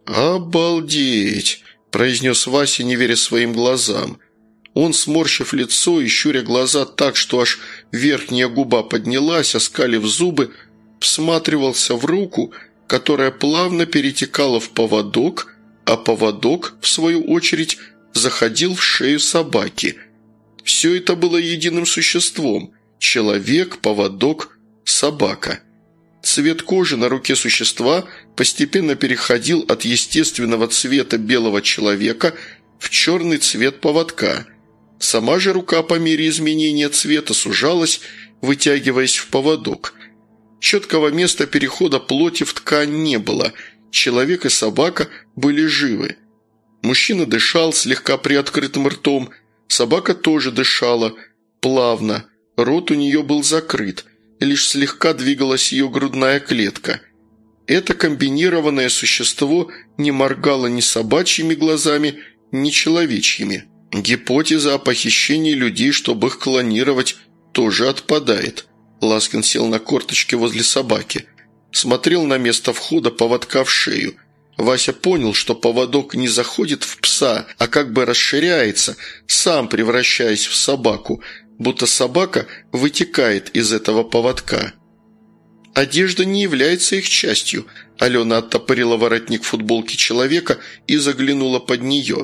«Обалдеть!» – произнес Вася, не веря своим глазам. Он, сморщив лицо и щуря глаза так, что аж верхняя губа поднялась, оскалив зубы, всматривался в руку, которая плавно перетекала в поводок, а поводок, в свою очередь, заходил в шею собаки. Все это было единым существом – человек, поводок, собака. Цвет кожи на руке существа постепенно переходил от естественного цвета белого человека в черный цвет поводка. Сама же рука по мере изменения цвета сужалась, вытягиваясь в поводок. Четкого места перехода плоти в ткань не было. Человек и собака были живы. Мужчина дышал слегка приоткрытым ртом, собака тоже дышала, плавно, рот у нее был закрыт, лишь слегка двигалась ее грудная клетка. Это комбинированное существо не моргало ни собачьими глазами, ни человечьими. Гипотеза о похищении людей, чтобы их клонировать, тоже отпадает. Ласкин сел на корточки возле собаки, смотрел на место входа поводка в шею. Вася понял, что поводок не заходит в пса, а как бы расширяется, сам превращаясь в собаку, будто собака вытекает из этого поводка. Одежда не является их частью. Алена оттопырила воротник футболки человека и заглянула под нее.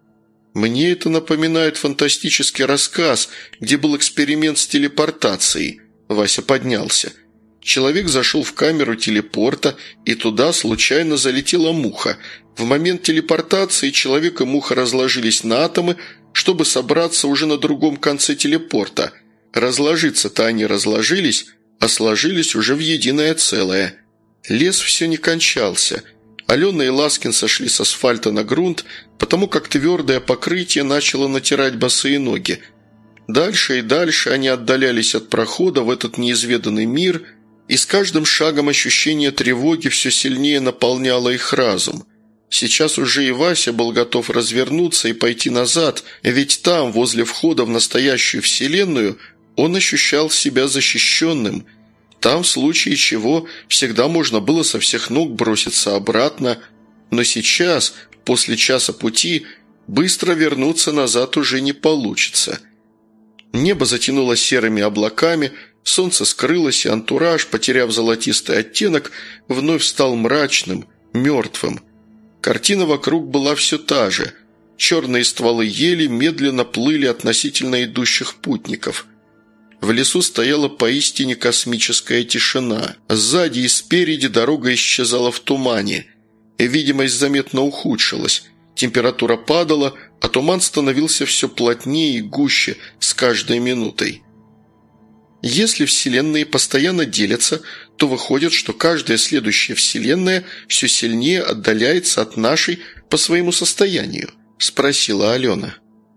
«Мне это напоминает фантастический рассказ, где был эксперимент с телепортацией». Вася поднялся. Человек зашел в камеру телепорта, и туда случайно залетела муха. В момент телепортации человек и муха разложились на атомы, чтобы собраться уже на другом конце телепорта. Разложиться-то они разложились, а сложились уже в единое целое. Лес все не кончался. Алена и Ласкин сошли с асфальта на грунт, потому как твердое покрытие начало натирать босые ноги. Дальше и дальше они отдалялись от прохода в этот неизведанный мир, и с каждым шагом ощущение тревоги все сильнее наполняло их разум. Сейчас уже и Вася был готов развернуться и пойти назад, ведь там, возле входа в настоящую вселенную, он ощущал себя защищенным. Там, в случае чего, всегда можно было со всех ног броситься обратно, но сейчас, после часа пути, быстро вернуться назад уже не получится. Небо затянуло серыми облаками, солнце скрылось, и антураж, потеряв золотистый оттенок, вновь стал мрачным, мертвым. Картина вокруг была все та же. Черные стволы ели медленно плыли относительно идущих путников. В лесу стояла поистине космическая тишина. Сзади и спереди дорога исчезала в тумане. Видимость заметно ухудшилась. Температура падала, а туман становился все плотнее и гуще с каждой минутой. Если вселенные постоянно делятся, то выходит, что каждая следующая вселенная все сильнее отдаляется от нашей по своему состоянию, спросила Алена.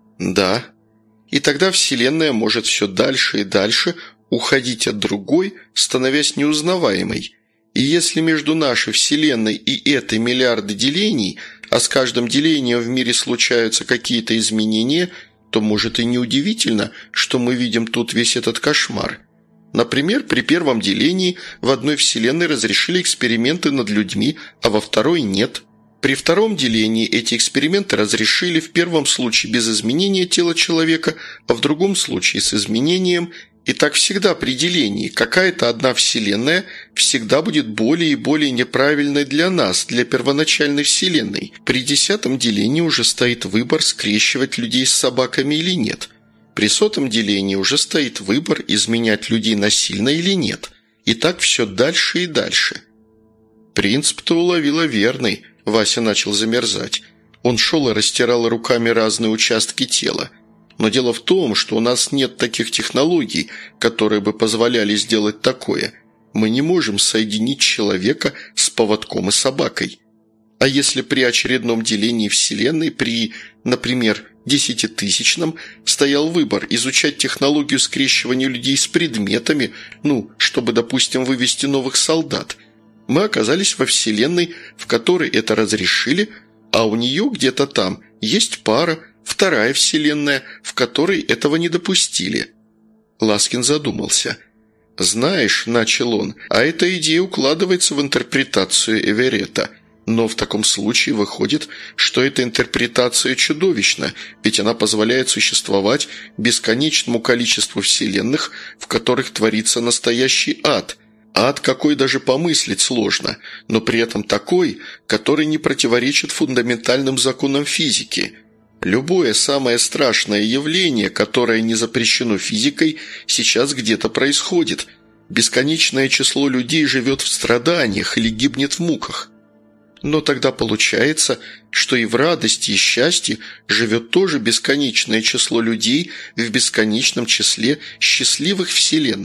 Да. И тогда вселенная может все дальше и дальше уходить от другой, становясь неузнаваемой. И если между нашей вселенной и этой миллиарды делений, а с каждым делением в мире случаются какие-то изменения, то, может, и неудивительно, что мы видим тут весь этот кошмар. Например, при первом делении в одной вселенной разрешили эксперименты над людьми, а во второй нет. При втором делении эти эксперименты разрешили в первом случае без изменения тела человека, а в другом случае с изменением. И так всегда при делении. Какая-то одна вселенная всегда будет более и более неправильной для нас, для первоначальной вселенной. При 10-м делении уже стоит выбор, скрещивать людей с собаками или нет. При 100-м делении уже стоит выбор, изменять людей насильно или нет. И так все дальше и дальше. Принцип-то уловила верный. Вася начал замерзать. Он шел и растирал руками разные участки тела. Но дело в том, что у нас нет таких технологий, которые бы позволяли сделать такое. Мы не можем соединить человека с поводком и собакой. А если при очередном делении Вселенной, при, например, 10-тысячном, стоял выбор изучать технологию скрещивания людей с предметами, чтобы, допустим, вывести новых солдат, мы оказались во Вселенной, в которой это разрешили, а у нее где-то там есть пара, вторая вселенная, в которой этого не допустили. Ласкин задумался. «Знаешь, — начал он, — а эта идея укладывается в интерпретацию Эверетта. Но в таком случае выходит, что эта интерпретация чудовищна, ведь она позволяет существовать бесконечному количеству вселенных, в которых творится настоящий ад. Ад, какой даже помыслить сложно, но при этом такой, который не противоречит фундаментальным законам физики». Любое самое страшное явление, которое не запрещено физикой, сейчас где-то происходит. Бесконечное число людей живет в страданиях или гибнет в муках. Но тогда получается, что и в радости, и счастье живет тоже бесконечное число людей в бесконечном числе счастливых вселенных.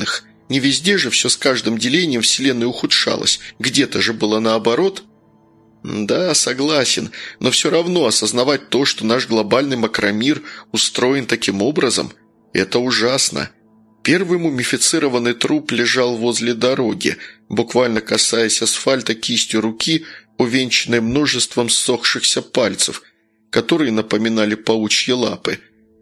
Не везде же все с каждым делением Вселенной ухудшалось. Где-то же было наоборот. Да, согласен, но все равно осознавать то, что наш глобальный макромир устроен таким образом, это ужасно. Первый мумифицированный труп лежал возле дороги, буквально касаясь асфальта кистью руки, увенчанной множеством ссохшихся пальцев, которые напоминали паучьи лапы.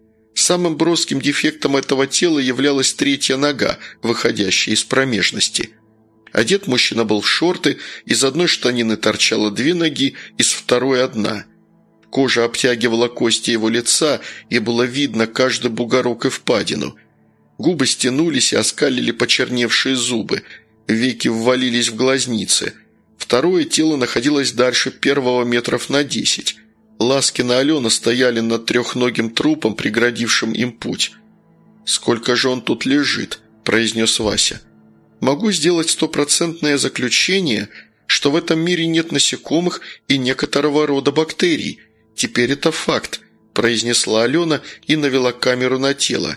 Самым броским дефектом этого тела являлась третья нога, выходящая из промежности. Одет мужчина был в шорты, из одной штанины торчало 2 ноги, из второй – 1. Кожа обтягивала кости его лица, и было видно каждый бугорок и впадину. Губы стянулись и оскалили почерневшие зубы, веки ввалились в глазницы. Второе тело находилось дальше первого метров на 10. Ласкин и Алена стояли над трехногим трупом, преградившим им путь. «Сколько же он тут лежит?» – произнес Вася. «Могу сделать 100% заключение, что в этом мире нет насекомых и некоторого рода бактерий. Теперь это факт», – произнесла Алена и навела камеру на тело.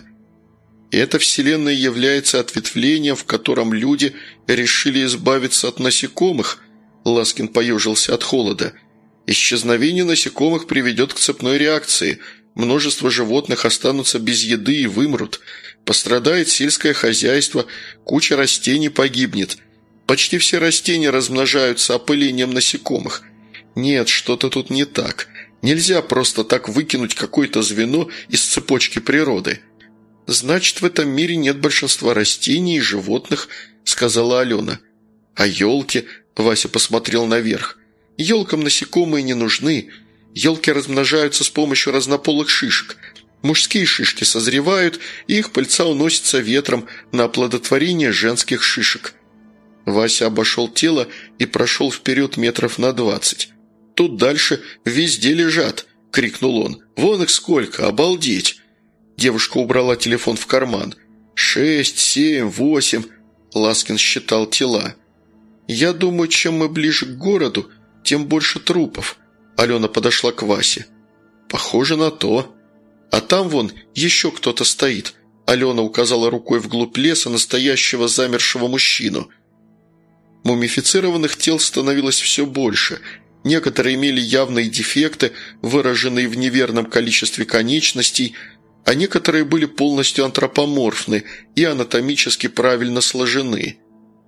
«Эта вселенная является ответвлением, в котором люди решили избавиться от насекомых», – Ласкин поежился от холода. «Исчезновение насекомых приведет к цепной реакции. Множество животных останутся без еды и вымрут. Пострадает сельское хозяйство, куча растений погибнет. Почти все растения размножаются опылением насекомых. Нет, что-то тут не так. Нельзя просто так выкинуть какое-то звено из цепочки природы». «Значит, в этом мире нет большинства растений и животных», – сказала Алена. «А елки?» – Вася посмотрел наверх. «Елкам насекомые не нужны. Елки размножаются с помощью разнополых шишек. Мужские шишки созревают, и их пыльца уносится ветром на оплодотворение женских шишек». Вася обошел тело и прошел вперед метров на 20. «Тут дальше везде лежат», – крикнул он. «Вон их сколько, обалдеть!» Девушка убрала телефон в карман. 6, 7, 8. Ласкин считал тела. «Я думаю, чем мы ближе к городу, тем больше трупов». Алена подошла к Васе. «Похоже на то. А там вон еще кто-то стоит». Алена указала рукой вглубь леса настоящего замершего мужчину. Мумифицированных тел становилось все больше. Некоторые имели явные дефекты, выраженные в неверном количестве конечностей, а некоторые были полностью антропоморфны и анатомически правильно сложены.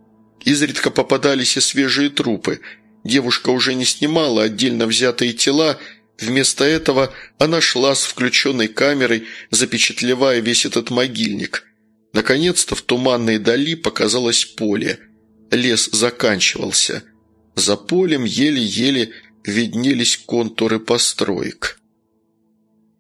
Изредка попадались и свежие трупы. Девушка уже не снимала отдельно взятые тела, вместо этого она шла с включенной камерой, запечатлевая весь этот могильник. Наконец-то в туманной дали показалось поле. Лес заканчивался. За полем еле-еле виднелись контуры построек.